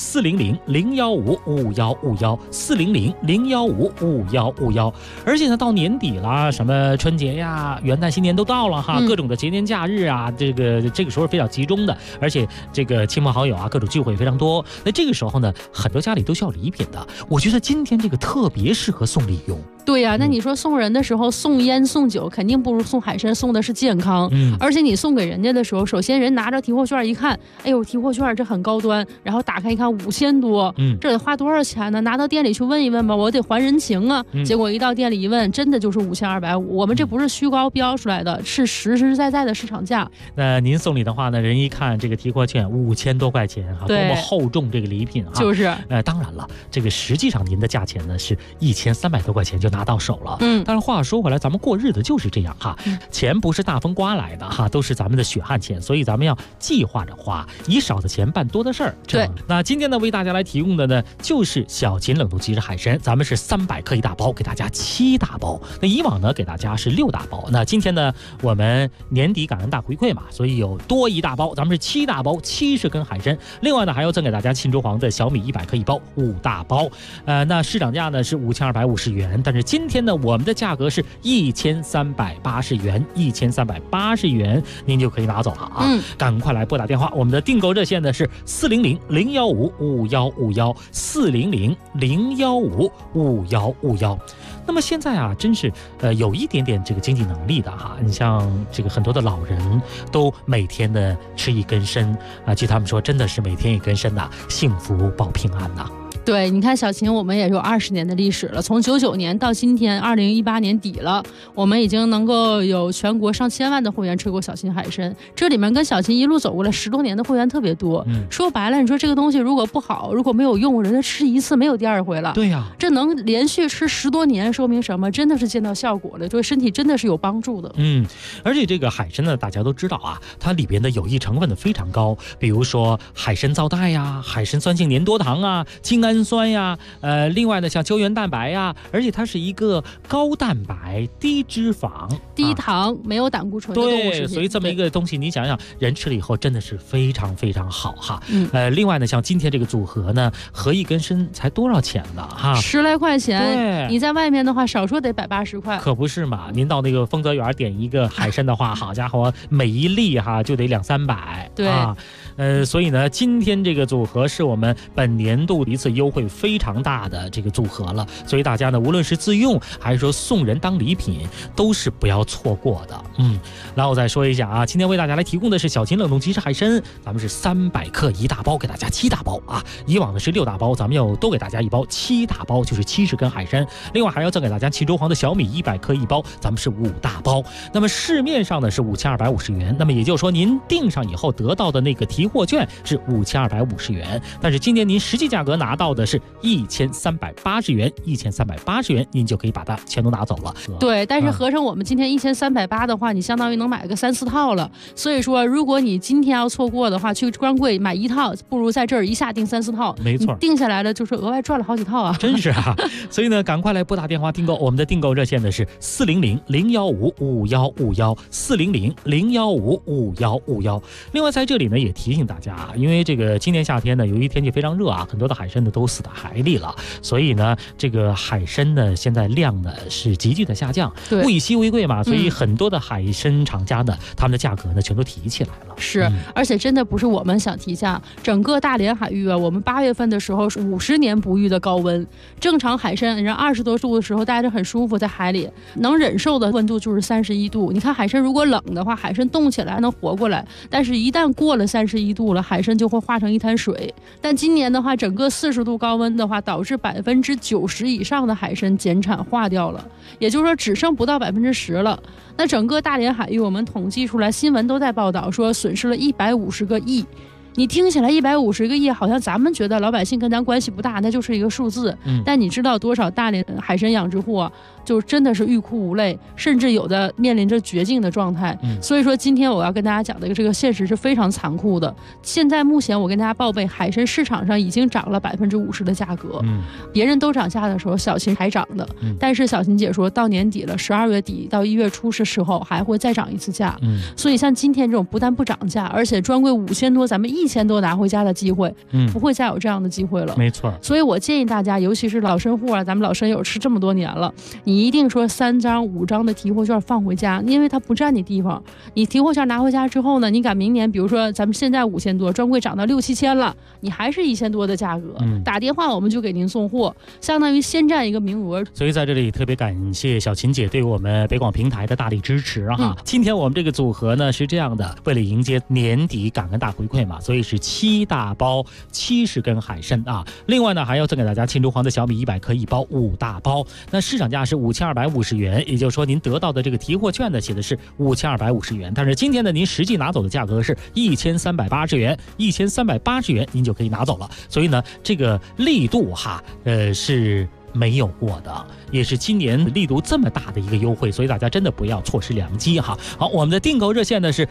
400-015-5151，400-015-5151，而且呢，到年底了。什么春节呀、元旦、新年都到了哈，各种的节年假日啊，这个时候非常集中的，而且这个亲朋好友啊，各种聚会非常多。那这个时候呢，很多家里都需要礼品的。我觉得今天这个特别适合送礼用。 对呀，那你说送人的时候送烟送酒，肯定不如送海参，送的是健康。而且你送给人家的时候，首先人拿着提货券一看，哎呦，提货券这很高端，然后打开一看5000多，这得花多少钱呢？拿到店里去问一问吧，我得还人情啊。结果一到店里一问，真的就是5250，我们这不是虚高标出来的，是实实在在的市场价。 那您送礼的话呢，人一看这个提货券5000多块钱哈，多么厚重这个礼品哈。 就是， 当然了，这个实际上您的价钱呢是1300多块钱就拿到手了。但是话说回来，咱们过日子就是这样哈，钱不是大风刮来的哈，都是咱们的血汗钱，所以咱们要计划着花，以少的钱办多的事儿。 对， 那今天呢，为大家来提供的呢，就是小秦冷冻即食海参，咱们是300克一大包，给大家7大包。那以往呢，给大家是6大包。那今天呢，我们年底感恩大回馈嘛，所以有多1大包，咱们是7大包，70根海参。另外呢，还要赠给大家沁州黄的小米100克一包，5大包。那市场价呢是5250元，但是今天呢，我们的价格是1380元，1380元，您就可以拿走了啊！赶快来拨打电话，我们的订购热线呢是400-015-5151，400-015-5151。那么现在啊，真是有一点点这个经济能力的哈，你像这个很多的老人都每天的吃一根参啊，据他们说，真的是每天一根参呐，幸福保平安呐。 对，你看小秦，我们也有20年的历史了，从99年到今天2018年底了，我们已经能够有全国上千万的会员吃过小秦海参，这里面跟小秦一路走过来10多年的会员特别多。说白了，你说这个东西如果不好，如果没有用，人家吃一次没有第2回了。 对呀， 这能连续吃10多年，说明什么？真的是见到效果了，对身体真的是有帮助的。 而且这个海参呢，大家都知道啊，它里边的有益成分呢非常高，比如说海参皂苷呀、海参酸性粘多糖啊、精氨酸呀，另外呢像胶原蛋白呀，而且它是一个高蛋白、低脂肪、 低糖、没有胆固醇的动物食品。 对，所以这么一个东西，你想想，人吃了以后真的是非常非常好哈。另外呢，像今天这个组合呢，合一根参才多少钱呢？哈 ，10来块钱。 对， 你在外面的话，少说得180块。 可不是嘛？您到那个丰泽园点一个海参的话，好家伙，每一粒哈就得200-300。 对啊。所以呢，今天这个组合是我们本年度一次优惠非常大的这个组合了，所以大家呢，无论是自用还是说送人当礼品，都是不要错过的。然后我再说一下啊，今天为大家来提供的是小秦冷冻即食海参，咱们是300克一大包，给大家7大包啊。以往的是6大包，咱们要多给大家一包，7大包就是70根海参。另外还要赠给大家沁州黄的小米100克一包，咱们是5大包。那么市面上呢是5250元，那么也就是说您订上以后得到的那个提货券是5250元，但是今年您实际价格拿到的是1380元，1380元，您就可以把它全都拿走了。 对，但是合成我们今天1380的话，你相当于能买个3、4套了。所以说，如果你今天要错过的话，去专柜买1套，不如在这儿一下订3、4套。 没错， 定下来了就是额外赚了好几套啊！ 真是啊！所以呢，赶快来拨打电话订购，我们的订购热线呢是400-015-5151，400-015-5151。另外在这里呢也提醒大家啊，因为这个今年夏天呢，由于天气非常热啊，很多的海参呢都死在海里了，所以呢，这个海参呢现在量呢是急剧的下降，物以稀为贵嘛，所以很多的海参厂家呢，他们的价格呢全都提起来了。 是，而且真的不是我们想提价，整个大连海域啊，我们8月份的时候是50年不遇的高温，正常海参人20多度的时候待着很舒服，在海里能忍受的温度就是31度。你看海参如果冷的话，海参冻起来能活过来，但是一旦过了31度了，海参就会化成一滩水。但今年的话，整个40 度高温的话，导致90%以上的海参减产化掉了，也就是说只剩不到10%了。那整个大连海域我们统计出来，新闻都在报道说损失了150个亿。你听起来150个亿，好像咱们觉得老百姓跟咱关系不大，那就是一个数字。但你知道多少大连海参养殖户啊，就真的是欲哭无泪，甚至有的面临着绝境的状态。所以说，今天我要跟大家讲的这个现实是非常残酷的。现在目前我跟大家报备，海参市场上已经涨了50%的价格。别人都涨价的时候，小秦还涨的。但是小秦姐说到年底了，12月底到1月初是时候还会再涨一次价。所以像今天这种不但不涨价，而且专柜5000多，咱们1000多拿回家的机会，不会再有这样的机会了。 没错。 所以我建议大家，尤其是老参户啊，咱们老参友吃这么多年了，你一定说3张5张的提货券放回家，因为它不占你地方。你提货券拿回家之后呢，你赶明年，比如说咱们现在5000多，专柜涨到6、7千了，你还是1000多的价格，打电话我们就给您送货，相当于先占一个名额。 所以在这里特别感谢小秦姐对我们北广平台的大力支持哈。今天我们这个组合呢是这样的，为了迎接年底感恩大回馈嘛，所以是7大包70根海参啊。另外呢，还要赠给大家庆州黄的小米100克1包5大包。那市场价是5250元，也就是说您得到的这个提货券呢写的是5250元，但是今天呢您实际拿走的价格是1380元，1380元您就可以拿走了。所以呢，这个力度哈，是没有过的，也是今年力度这么大的一个优惠，所以大家真的不要错失良机哈。好，我们的订购热线呢是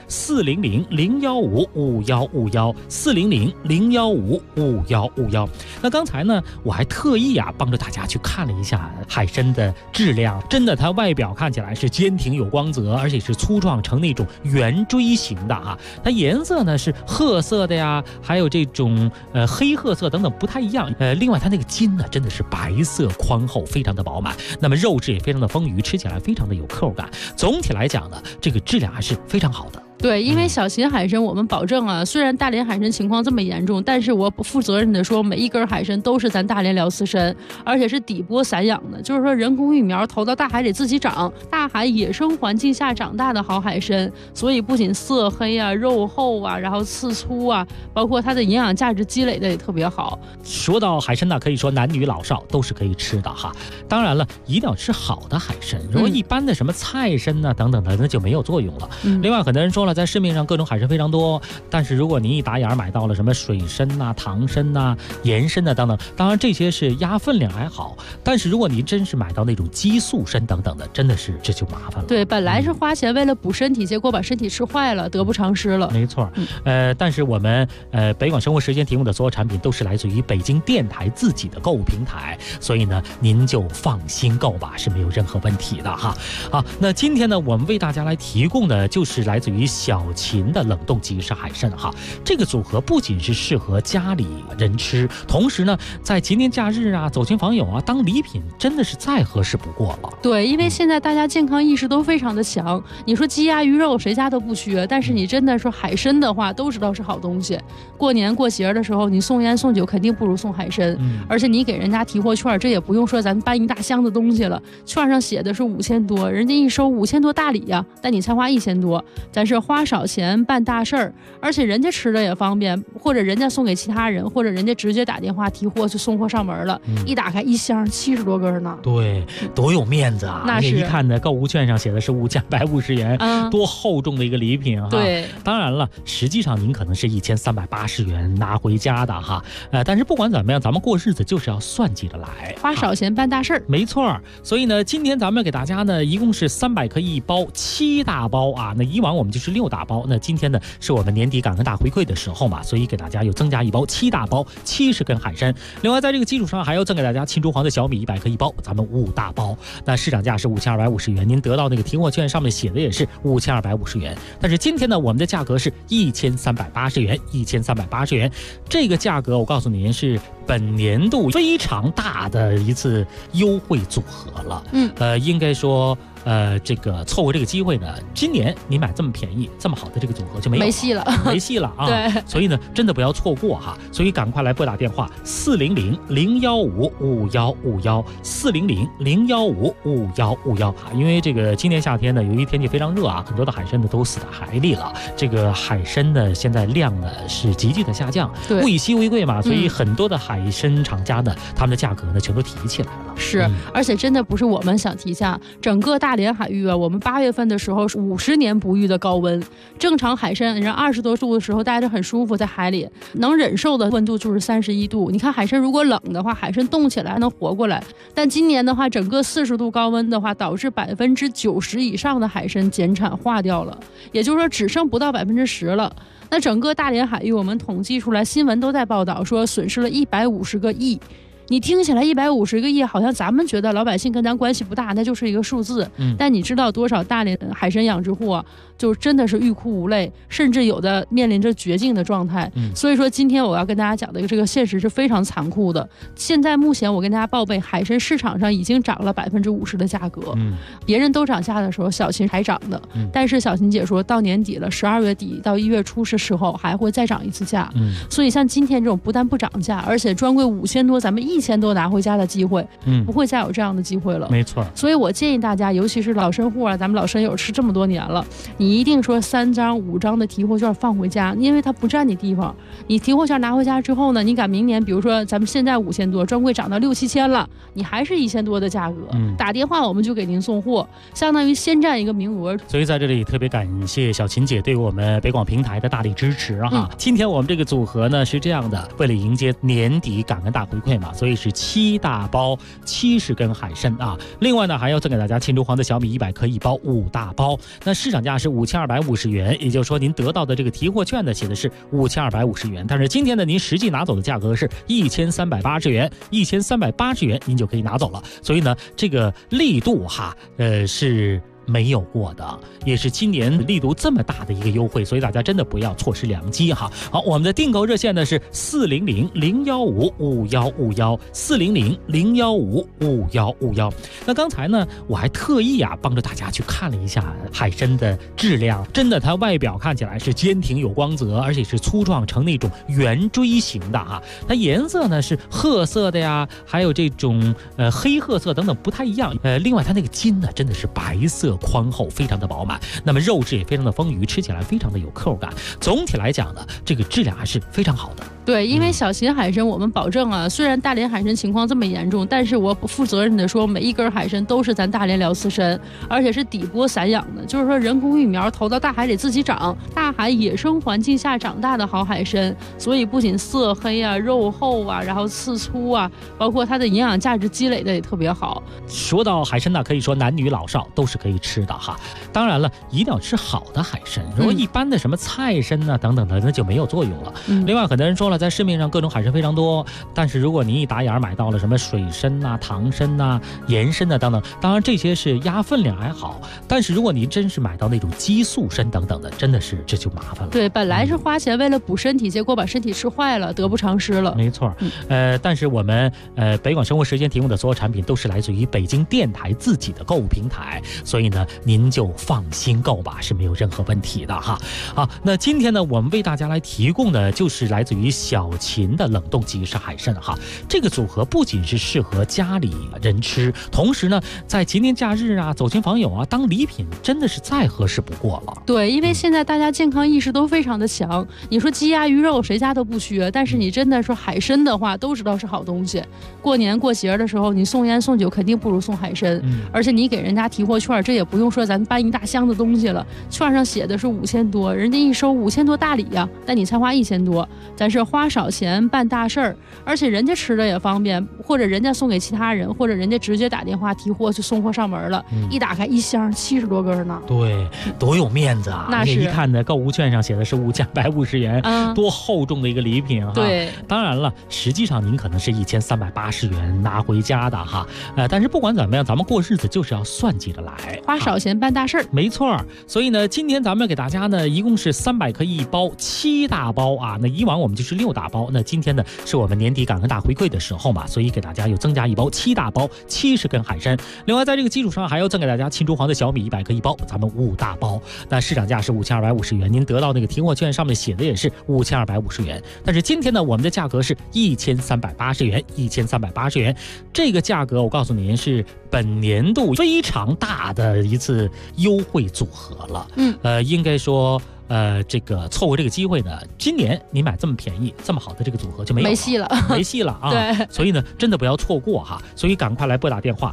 400-015-5151，400-015-5151。那刚才呢，我还特意帮着大家去看了一下海参的质量，真的它外表看起来是坚挺有光泽，而且是粗壮成那种圆锥形的哈。它颜色呢是褐色的呀，还有这种黑褐色等等不太一样。另外它那个筋呢真的是白色宽厚，非常的饱满，那么肉质也非常的丰腴，吃起来非常的有口感。总体来讲呢，这个质量还是非常好的。 对，因为小秦海参我们保证啊，虽然大连海参情况这么严重，但是我负责任的说，每一根海参都是咱大连辽丝参，而且是底波散养的，就是说人工育苗投到大海里自己长，大海野生环境下长大的好海参，所以不仅色黑啊、肉厚啊，然后刺粗啊，包括它的营养价值积累的也特别好。 说到海参呢，可以说男女老少都是可以吃的哈。当然了，一定要吃好的海参，如果一般的什么菜参啊等等的，那就没有作用了。另外，很多人说在市面上各种海参非常多，但是如果您一打眼买到了什么水参呐、糖参呐、盐参呐等等，当然这些是压分量还好，但是如果您真是买到那种激素参等等的，真的是这就麻烦了。 对，本来是花钱为了补身体，结果把身体吃坏了，得不偿失了。 没错。但是我们北广生活时间提供的所有产品都是来自于北京电台自己的购物平台，所以呢您就放心购吧，是没有任何问题的哈。好，那今天呢我们为大家来提供的就是来自于小秦的冷冻即食海参哈。这个组合不仅是适合家里人吃，同时呢在节年假日啊、走亲访友啊当礼品真的是再合适不过了。 对，因为现在大家健康意识都非常的强，你说鸡鸭鱼肉谁家都不缺，但是你真的说海参的话都知道是好东西，过年过节的时候你送烟送酒肯定不如送海参。而且你给人家提货券，这也不用说咱搬一大箱子东西了，券上写的是5000多，人家一收5000多大礼呀，但你才花1000多，咱是花少钱办大事儿，而且人家吃的也方便，或者人家送给其他人，或者人家直接打电话提货就送货上门了。一打开一箱70多根呢。 对，多有面子啊！ 那是一看呢，购物券上写的是5150元，多厚重的一个礼品哈。 对， 当然了，实际上您可能是1380元拿回家的哈。但是不管怎么样，咱们过日子就是要算计着来， 花少钱办大事儿。 没错。所以呢，今天咱们给大家呢，一共是300克1包，7大包啊。那以往我们就是6大包，那今天呢是我们年底感恩大回馈的时候嘛，所以给大家又增加1包7大包70根海参。另外在这个基础上还要赠给大家庆州黄的小米100克1包，咱们5大包。那市场价是5250元，您得到那个提货券上面写的也是5250元，但是今天呢我们的价格是1380元，1380元。这个价格我告诉您是本年度非常大的一次优惠组合了。应该说这个错过这个机会呢，今年你买这么便宜这么好的这个组合就没戏了啊。 对， 所以呢真的不要错过哈，所以赶快来拨打电话400-015-5151，400-015-5151。因为这个今年夏天呢，由于天气非常热啊，很多的海参呢都死在海里了。这个海参呢现在量呢是急剧的下降，物以稀为贵嘛，所以很多的海海参厂家呢，他们的价格呢全都提起来了。 是，而且真的不是我们想提价，整个大连海域啊，我们8月份的时候是50年不遇的高温，正常海参人20多度的时候待着很舒服，在海里能忍受的温度就是31度。你看海参如果冷的话，海参冻起来还能活过来，但今年的话，整个40度高温的话，导致90%以上的海参减产化掉了，也就是说只剩不到10%了。那整个大连海域，我们统计出来，新闻都在报道说损失了150个亿。你听起来150个亿，好像咱们觉得老百姓跟咱关系不大，那就是一个数字。但你知道多少大连海参养殖户啊，就真的是欲哭无泪，甚至有的面临着绝境的状态。所以说，今天我要跟大家讲的这个现实是非常残酷的。现在目前我跟大家报备，海参市场上已经涨了50%的价格。别人都涨价的时候，小秦还涨的。但是小秦姐说到年底了，12月底到1月初是时候还会再涨一次价。所以像今天这种不但不涨价，而且专柜5000多，咱们1000多拿回家的机会，不会再有这样的机会了。 没错， 所以我建议大家，尤其是老参户啊，咱们老参友吃这么多年了，你一定说3张5张的提货券放回家，因为它不占你地方。你提货券拿回家之后呢，你赶明年，比如说咱们现在5000多，专柜涨到6、7千了，你还是1000多的价格，打电话我们就给您送货，相当于先占一个名额。 所以在这里特别感谢小秦姐对我们北广平台的大力支持哈。今天我们这个组合呢是这样的，为了迎接年底感恩大回馈嘛，所以是7大包70根海参啊。另外呢还要赠给大家庆祝黄的小米100克1包5大包，那市场价是5250元，也就是说您得到的这个提货券呢写的是5250元，但是今天呢您实际拿走的价格是1380元，1380元您就可以拿走了。所以呢这个力度哈是没有过的，也是今年力度这么大的一个优惠，所以大家真的不要错失良机哈。好，我们的订购热线呢是400-015-5151，400-015-5151。那刚才呢我还特意帮着大家去看了一下海参的质量，真的它外表看起来是坚挺有光泽，而且是粗壮成那种圆锥形的哈。它颜色呢是褐色的呀，还有这种黑褐色等等不太一样。另外它那个筋呢真的是白色宽厚，非常的饱满，那么肉质也非常的丰腴，吃起来非常的有口感。总体来讲呢，这个质量还是非常好的。 对，因为小秦海参我们保证啊，虽然大连海参情况这么严重，但是我负责任的说，每一根海参都是咱大连辽刺参，而且是底播散养的，就是说人工育苗投到大海里自己长，大海野生环境下长大的好海参，所以不仅色黑啊、肉厚啊，然后刺粗啊，包括它的营养价值积累的也特别好。 说到海参呢，可以说男女老少都是可以吃的哈。当然了，一定要吃好的海参，如果一般的什么菜参啊等等的，那就没有作用了。另外，很多人说了，在市面上各种海参非常多，但是如果您一打眼买到了什么水参啊、唐参啊、盐参啊等等，当然这些是压分量还好，但是如果您真是买到那种激素参等等的，真的是这就麻烦了。 对，本来是花钱为了补身体，结果把身体吃坏了，得不偿失了。 没错，但是我们北广生活时间提供的所有产品都是来自于北京电台自己的购物平台，所以呢您就放心购吧，是没有任何问题的哈。好，那今天呢我们为大家来提供的就是来自于小秦的冷冻即食海参哈。这个组合不仅是适合家里人吃，同时呢在节年假日啊、走亲访友啊当礼品真的是再合适不过了。 对，因为现在大家健康意识都非常的强，你说鸡鸭鱼肉谁家都不缺，但是你真的说海参的话都知道是好东西，过年过节的时候你送烟送酒肯定不如送海参，而且你给人家提货券，这也不用说咱搬一大箱子东西了，券上写的是5000多，人家一收5000多大礼呀，但你才花1000多，咱是花少钱办大事儿，而且人家吃的也方便，或者人家送给其他人，或者人家直接打电话提货就送货上门了，一打开一箱70多根呢。 对，多有面子啊！ 那是， 一看呢购物券上写的是5250元，多厚重的一个礼品哈。 对， 当然了，实际上您可能是1380元拿回家的哈。但是不管怎么样，咱们过日子就是要算计着来， 花少钱办大事儿。 没错，所以呢，今天咱们给大家呢，一共是300克1包，7大包啊。那以往我们就是6大包，那今天呢是我们年底感恩大回馈的时候嘛，所以给大家又增加1包7大包70根海参。另外在这个基础上还要赠给大家青竹黄的小米100克1包，咱们5大包。那市场价是5250元，您得到那个提货券上面写的也是5250元，但是今天呢我们的价格是1380元，1380元。这个价格我告诉您是本年度非常大的一次优惠组合了。应该说这个错过这个机会呢，今年你买这么便宜、这么好的这个组合就没戏了，没戏了啊！ 对， 所以呢，真的不要错过哈，所以赶快来拨打电话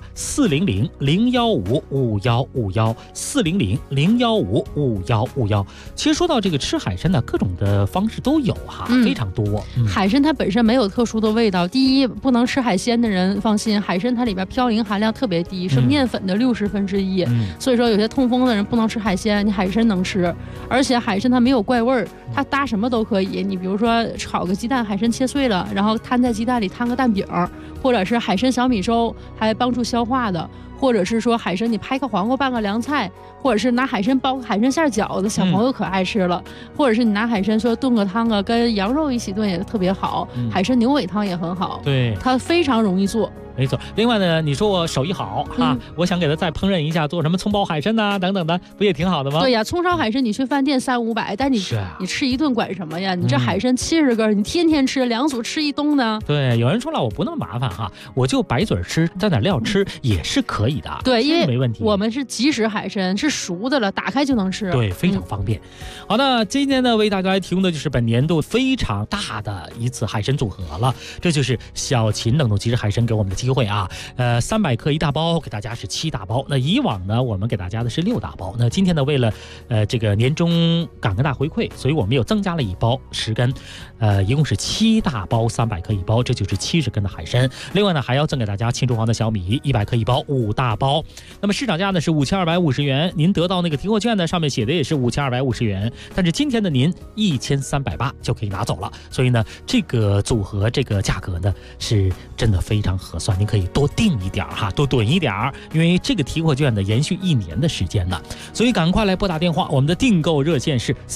400-015-5151，400-015-5151。其实说到这个吃海参呢，各种的方式都有哈，非常多。 海参它本身没有特殊的味道，第一，不能吃海鲜的人放心，海参它里边嘌呤含量特别低，是面粉的1/60，所以说有些痛风的人不能吃海鲜，你海参能吃，而且海参它没有怪味儿，它搭什么都可以。你比如说炒个鸡蛋，海参切碎了，然后摊在鸡蛋里摊个蛋饼，或者是海参小米粥，还帮助消化的。或者是说海参你拍个黄瓜拌个凉菜，或者是拿海参包个海参馅饺子，小朋友可爱吃了。或者是你拿海参说炖个汤啊，跟羊肉一起炖也特别好，海参牛尾汤也很好， 对， 它非常容易做。 没错，另外呢，你说我手艺好哈，我想给他再烹饪一下，做什么葱爆海参呐等等的，不也挺好的吗？ 对呀，葱烧海参你去饭店300-500，但你吃一顿管什么呀？你这海参70根，你天天吃2组吃一冬呢？ 对，有人说了，我不那么麻烦哈，我就白嘴吃，蘸点料吃也是可以的。 对，因为没问题， 我们是即食海参，是熟的了，打开就能吃。 对，非常方便。好，那今天呢，为大家来提供的就是本年度非常大的一次海参组合了，这就是小秦冷冻即食海参给我们的机会啊。300克1大包，给大家是7大包。那以往呢，我们给大家的是6大包。那今天呢，为了这个年终感恩大回馈，所以我们又增加了1包10根，一共是7大包300克1包，这就是70根的海参。另外呢，还要赠给大家青中黄的小米100克1包5大包。那么市场价呢是5250元，您得到那个提货券呢，上面写的也是5250元，但是今天的您1380就可以拿走了。所以呢，这个组合这个价格呢是真的非常合算，您可以多订一点哈，多囤一点，因为这个提货券呢延续1年的时间呢，所以赶快来拨打电话，我们的订购热线是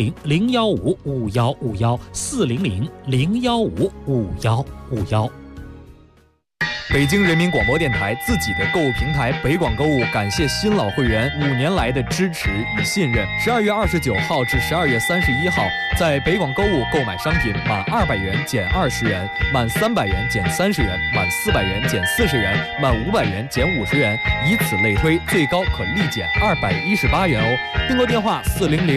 400-015-5151，400-015-5151。 北京人民广播电台自己的购物平台北广购物，感谢新老会员5年来的支持与信任。12月29号至12月31号，在北广购物购买商品满200元减20元，满300元减30元，满400元减40元，满500元减50元，以此类推，最高可立减218元哦。订购电话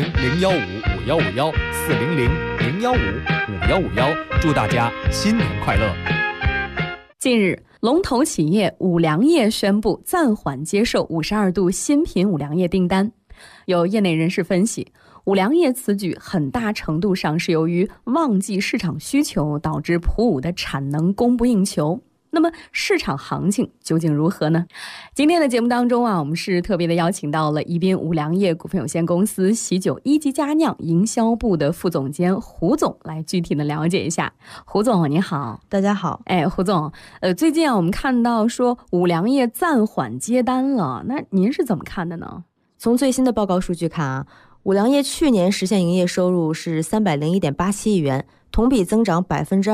400-015-5151，400-015-5151。祝大家新年快乐！ 近日，龙头企业五粮液宣布暂缓接受52度新品五粮液订单。有业内人士分析，五粮液此举很大程度上是由于旺季市场需求导致普五的产能供不应求。那么市场行情究竟如何呢？今天的节目当中我们是特别的邀请到了宜宾五粮液股份有限公司喜酒一级佳酿营销部的副总监胡总来具体的了解一下。胡总你好。 大家好。 胡总，最近我们看到说五粮液暂缓接单了，那您是怎么看的呢？ 从最新的报告数据看五粮液去年实现营业收入是301.87亿元，同比增长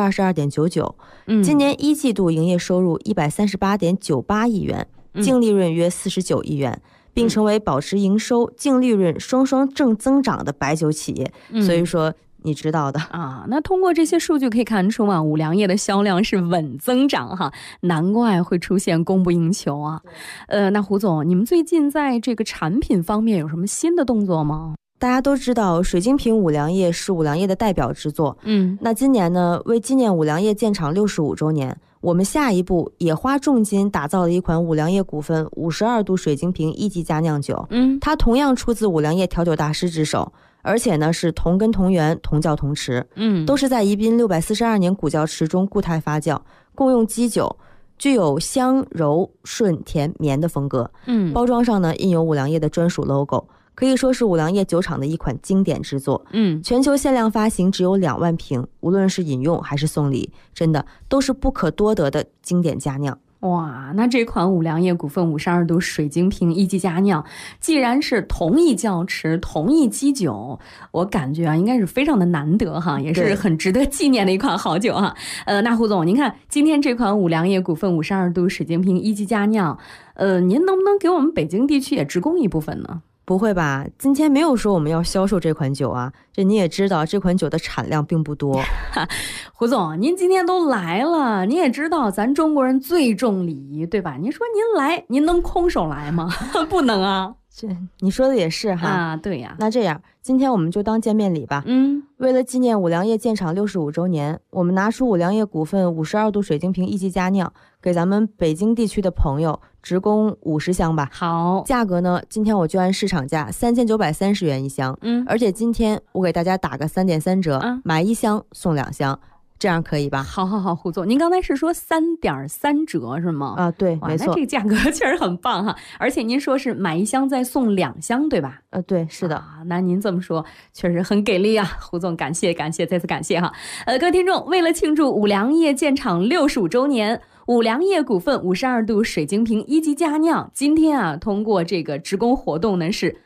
22.99%。今年1季度营业收入138.98亿元，净利润约49亿元，并成为保持营收、净利润双双正增长的白酒企业。所以说你知道的啊。那通过这些数据可以看出五粮液的销量是稳增长哈，难怪会出现供不应求啊。那胡总，你们最近在这个产品方面有什么新的动作吗？ 大家都知道水晶瓶五粮液是五粮液的代表之作。那今年呢，为纪念五粮液建厂65周年，我们下一步也花重金打造了一款五粮液股份52度水晶瓶一级佳酿酒。它同样出自五粮液调酒大师之手，而且呢是同根同源同窖同池，都是在宜宾642年古窖池中固态发酵，共用基酒，具有香柔顺甜绵的风格。包装上呢印有五粮液的专属 logo，可以说是五粮液酒厂的一款经典之作。全球限量发行只有2万瓶，无论是饮用还是送礼，真的都是不可多得的经典佳酿。 哇，那这款五粮液股份52度水晶瓶一级佳酿，既然是同一窖池同一基酒，我感觉应该是非常的难得哈，也是很值得纪念的一款好酒哈。那胡总，您看今天这款五粮液股份52度水晶瓶一级佳酿，您能不能给我们北京地区也直供一部分呢？ 不会吧，今天没有说我们要销售这款酒啊，这你也知道这款酒的产量并不多。 胡总，您今天都来了，你也知道咱中国人最重礼仪，对吧？您说您来，您能空手来吗？不能啊。 这你说的也是哈啊，对呀。 那这样，今天我们就当见面礼吧。为了纪念五粮液建厂65周年，我们拿出五粮液股份52度水晶瓶一级佳酿，给咱们北京地区的朋友直供50箱吧。 好， 价格呢，今天我就按市场价3930元一箱。而且今天我给大家打个3.3折，买1箱送2箱。这样可以吧？ 好，胡总，您刚才是说3.3折是吗？ 啊，对，没错。 那这个价格确实很棒哈，而且您说是买1箱再送2箱，对吧？ 对，是的。 那您这么说确实很给力啊，胡总，感谢，再次感谢哈。各位听众，为了庆祝五粮液建厂65周年，五粮液股份52度水晶瓶一级佳酿，今天啊，通过这个直供活动呢是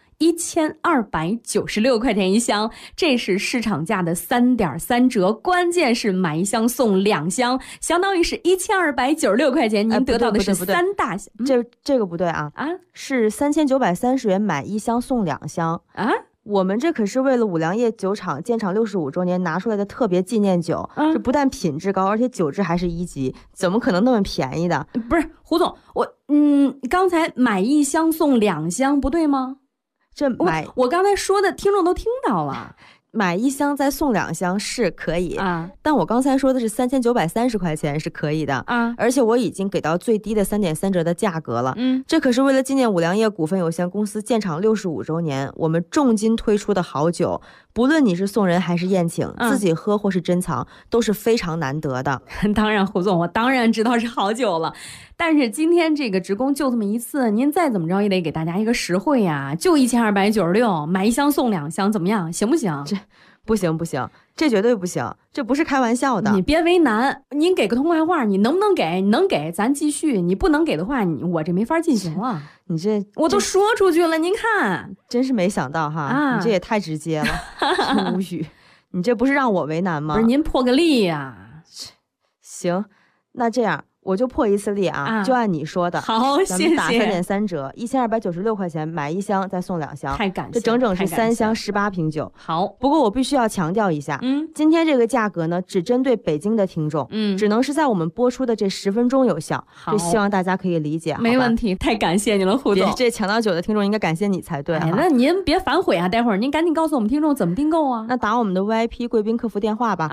1296块钱一箱，这是市场价的3.3折，关键是买1箱送2箱，相当于是1296块钱，您得到的是3大箱。 这个不对啊，是3930元买1箱送2箱啊。我们这可是为了五粮液酒厂建厂65周年拿出来的特别纪念酒，这不但品质高，而且酒质还是1级，怎么可能那么便宜的？ 不是，胡总，刚才买1箱送2箱不对吗？我刚才说的听众都听到了， 买1箱再送2箱是可以啊，但我刚才说的是3930块钱是可以的啊，而且我已经给到最低的3.3折的价格了。这可是为了纪念五粮液股份有限公司建厂65周年，我们重金推出的好酒，不论你是送人还是宴请，自己喝或是珍藏，都是非常难得的。 当然，胡总，我当然知道是好酒了。但是今天这个直供就这么一次，您再怎么着也得给大家一个实惠呀，就1296，买1箱送2箱，怎么样？行不行？ 这不行，这绝对不行，这不是开玩笑的。 你别为难，您给个痛快话，你能不能给？你能给咱继续，你不能给的话，我这没法进行了。 你这我都说出去了，您看， 真是没想到哈，你这也太直接了，无语。你这不是让我为难吗？ 不是，您破个例呀。 行，那这样。我就破一次例啊，就按你说的。 好，谢谢。 咱们打3.3折，1296块钱买1箱再送2箱， 太感谢， 这整整是3箱18瓶酒。 好， 不过我必须要强调一下，今天这个价格呢，只针对北京的听众，只能是在我们播出的这10分钟有效。这希望大家可以理解。 没问题，太感谢你了，胡总。 这抢到酒的听众应该感谢你才对。 那您别反悔啊，待会儿您赶紧告诉我们听众怎么订购啊。 那打我们的 VIP 贵宾客服电话吧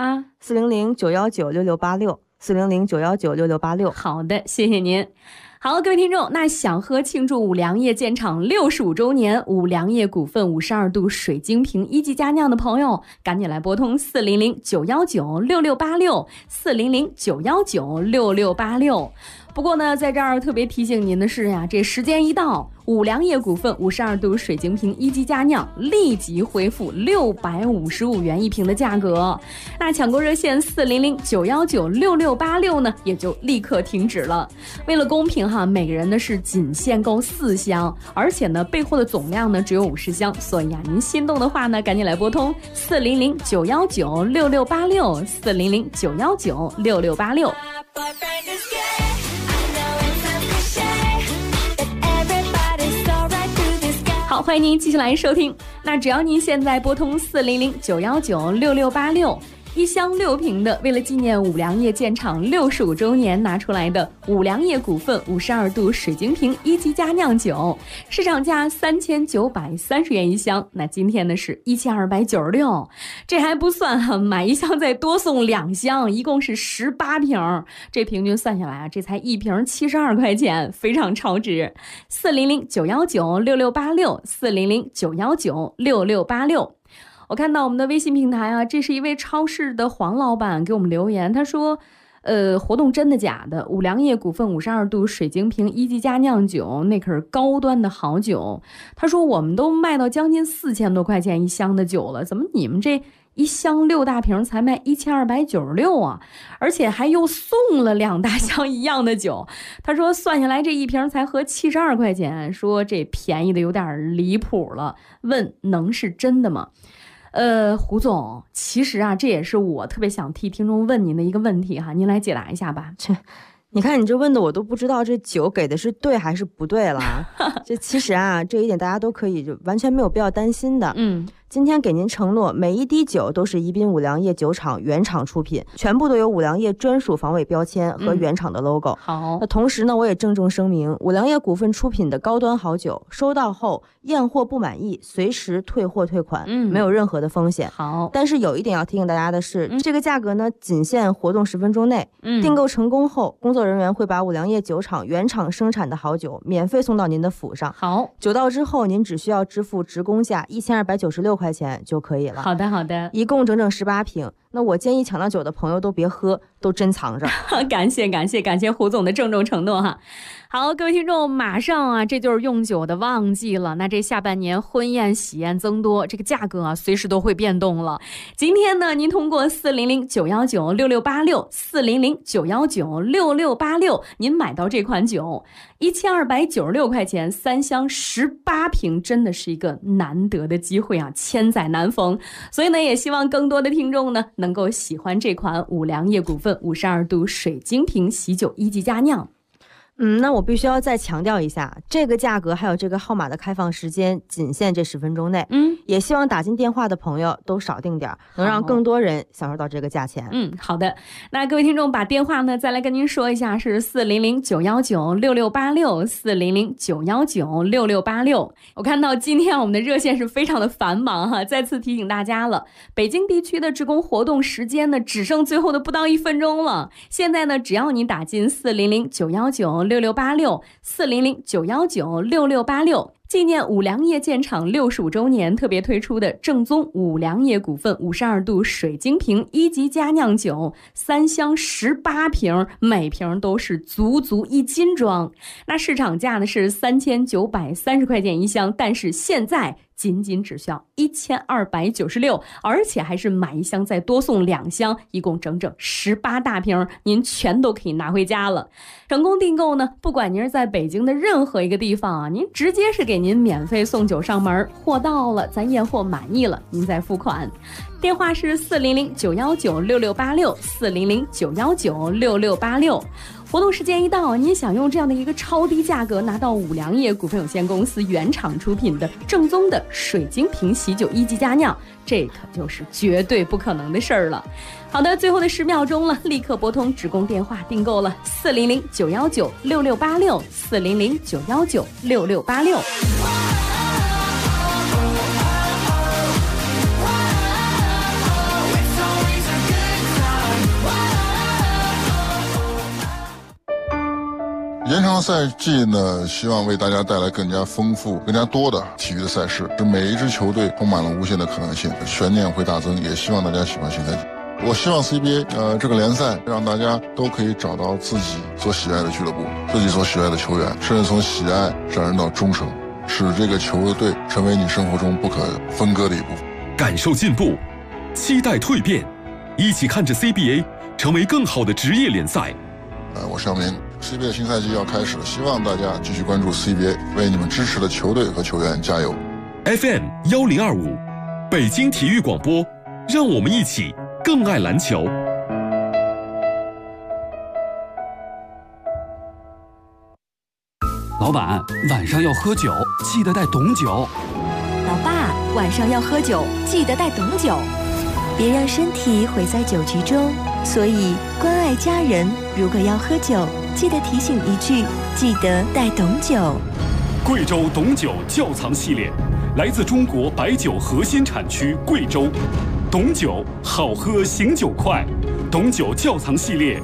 ，400-919-6686，400-919-6686。 好的，谢谢您。好，各位听众，那想喝庆祝五粮液建厂65周年五粮液股份52度水晶瓶一级佳酿的朋友，赶紧来拨通400-919-6686，400-919-6686。不过呢，在这儿特别提醒您的是呀，这时间一到，五粮液股份52度水晶瓶一级佳酿立即恢复655元一瓶的价格。那抢购热线400-919-6686呢，也就立刻停止了。为了公平哈，每个人呢是仅限购4箱，而且呢备货的总量呢只有50箱，所以啊，您心动的话呢，赶紧来拨通400-919-6686，400-919-6686。好，欢迎您继续来收听。那只要您现在拨通400-919-6686，一箱6瓶的，为了纪念五粮液建厂65周年拿出来的五粮液股份52度水晶瓶一级佳酿酒，市场价3930元一箱，那今天呢是1296，这还不算哈，买1箱再多送2箱，一共是18瓶，这平均算下来啊，这才1瓶72块钱，非常超值。400-919-6686，400-919-6686。我看到我们的微信平台啊，这是一位超市的黄老板给我们留言，他说活动真的假的？五粮液股份52度水晶瓶一级佳酿酒，那可是高端的好酒。他说我们都卖到将近4000多块钱一箱的酒了，怎么你们这一箱6大瓶才卖1296啊？而且还又送了2大箱一样的酒。他说算下来这一瓶才合72块钱，说这便宜的有点离谱了，问能是真的吗？胡总，其实啊，这也是我特别想替听众问您的一个问题哈，您来解答一下吧。 你看你这问的我都不知道这酒给的是对还是不对了。这其实啊，这一点大家都可以就完全没有必要担心的。 今天给您承诺，每一滴酒都是宜宾五粮液酒厂原厂出品，全部都有五粮液专属防伪标签和原厂的 logo。 好， 那同时呢，我也郑重声明，五粮液股份出品的高端好酒，收到后验货不满意，随时退货退款，没有任何的风险。 好， 但是有一点要提醒大家的是，这个价格呢，仅限活动10分钟内。订购成功后，工作人员会把五粮液酒厂原厂生产的好酒免费送到您的府上。 好， 酒到之后，您只需要支付职工价1296块钱就可以了。 好的，好的， 一共整整18瓶。那我建议抢到酒的朋友都别喝，都珍藏着。 感谢胡总的郑重承诺哈。好，各位听众，马上啊，这就是用酒的旺季了。那这下半年婚宴喜宴增多，这个价格啊，随时都会变动了。今天呢，您通过400-919-6686，400-919-6686，您买到这款酒，1296块钱，3箱18瓶，真的是一个难得的机会啊，千载难逢。所以呢，也希望更多的听众呢，能够喜欢这款五粮液股份52度水晶瓶喜酒1级佳酿。 那我必须要再强调一下，这个价格还有这个号码的开放时间仅限这10分钟内。也希望打进电话的朋友都少订点，能让更多人享受到这个价钱。 好的。那各位听众把电话呢再来跟您说一下，是400-919-6686，400-919-6686。我看到今天我们的热线是非常的繁忙哈，再次提醒大家了，北京地区的职工活动时间呢只剩最后的不到1分钟了。现在呢，只要你打进400-919-6686，400-919-6686，纪念五粮液建厂65周年特别推出的正宗五粮液股份52度水晶瓶1级佳酿酒，3箱18瓶，每瓶都是足1斤装。那市场价呢是3930块钱一箱，但是现在仅只需要1296，而且还是买一箱再多送2箱，一共整整18大瓶，您全都可以拿回家了。成功订购呢，不管您是在北京的任何一个地方啊，您直接是给您免费送酒上门，货到了咱验货满意了，您再付款。电话是400-919-6686，400-919-6686。活动时间一到，您想用这样的一个超低价格拿到五粮液股份有限公司原厂出品的正宗的水晶瓶喜酒1级佳酿，这可就是绝对不可能的事儿了。好的，最后的10秒钟了，立刻拨通职工电话订购了400-919-6686，400-919-6686。 延长赛季呢，希望为大家带来更加丰富、更加多的体育的赛事，使每一支球队充满了无限的可能性，悬念会大增。也希望大家喜欢新赛季。我希望 CBA 这个联赛让大家都可以找到自己所喜爱的俱乐部，自己所喜爱的球员，甚至从喜爱上升到忠诚，使这个球队成为你生活中不可分割的一部分。 感受进步，期待蜕变，一起看着 CBA 成为更好的职业联赛。 我声明 CBA 新赛季要开始了，希望大家继续关注 CBA， 为你们支持的球队和球员加油。 FM 1025，北京体育广播，让我们一起更爱篮球。 老板，晚上要喝酒，记得带懂酒。 老爸，晚上要喝酒，记得带懂酒。别让身体毁在酒局中，所以关爱家人，如果要喝酒，记得提醒一句，记得带懂酒。 贵州懂酒窖藏系列，来自中国白酒核心产区贵州。懂酒好喝，醒酒快。懂酒窖藏系列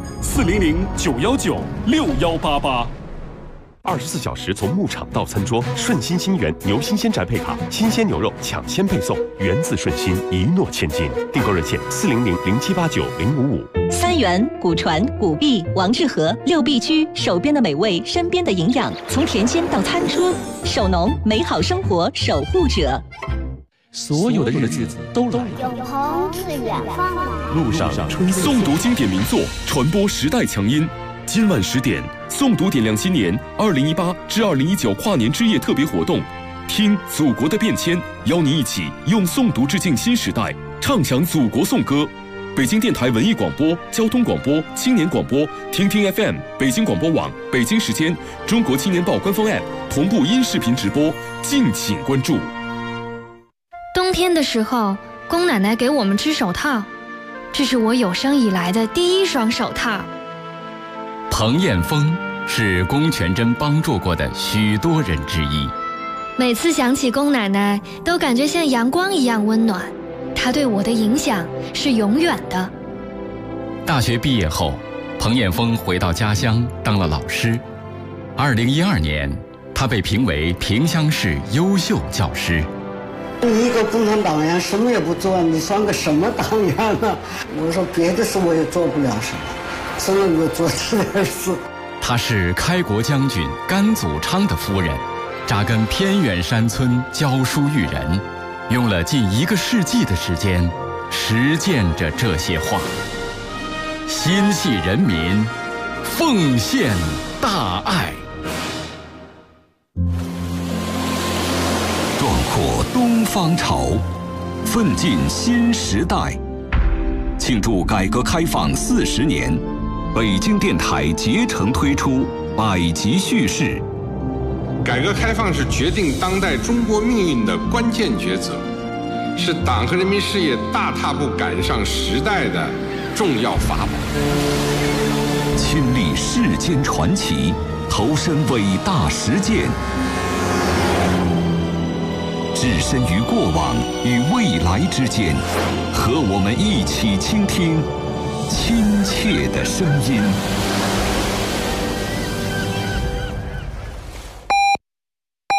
，400-919-6188。24小时从牧场到餐桌，顺心新源牛新鲜宅配卡，新鲜牛肉抢先配送，源自顺心，一诺千金。订购热线400-0789-055。 三元、古传、古币、王致和6必居，手边的美味，身边的营养，从甜心到餐桌，手农美好生活守护者。 所有的日子都来了， 永恒是远方来。 路上春诵读经典名作，传播时代强音。今晚10点，诵读点亮新年2018至2019跨年之夜特别活动，听祖国的变迁，邀你一起用诵读致敬新时代，唱响祖国颂歌。北京电台文艺广播、交通广播、青年广播、听听 FM、北京广播网、北京时间、中国青年报官方 App 同步音视频直播，敬请关注。 冬天的时候，宫奶奶给我们织手套，这是我有生以来的第一双手套。 彭艳峰是龚全珍帮助过的许多人之一。 每次想起龚奶奶，都感觉像阳光一样温暖。她对我的影响是永远的。 大学毕业后，彭艳峰回到家乡当了老师。2012年，他被评为萍乡市优秀教师。 你一个共产党员什么也不做，你算个什么党员呢？我说别的事我也做不了什么，只能够做这点事。 她是开国将军甘祖昌的夫人，扎根偏远山村教书育人，用了近1个世纪的时间实践着这些话。心系人民，奉献大爱。 壮阔东方潮，奋进新时代。庆祝改革开放40年，北京电台竭诚推出百集叙事。 改革开放是决定当代中国命运的关键抉择，是党和人民事业大踏步赶上时代的重要法宝。 亲历世间传奇，投身伟大实践，置身于过往与未来之间，和我们一起倾听亲切的声音。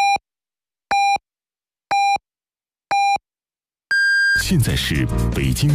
现在是北京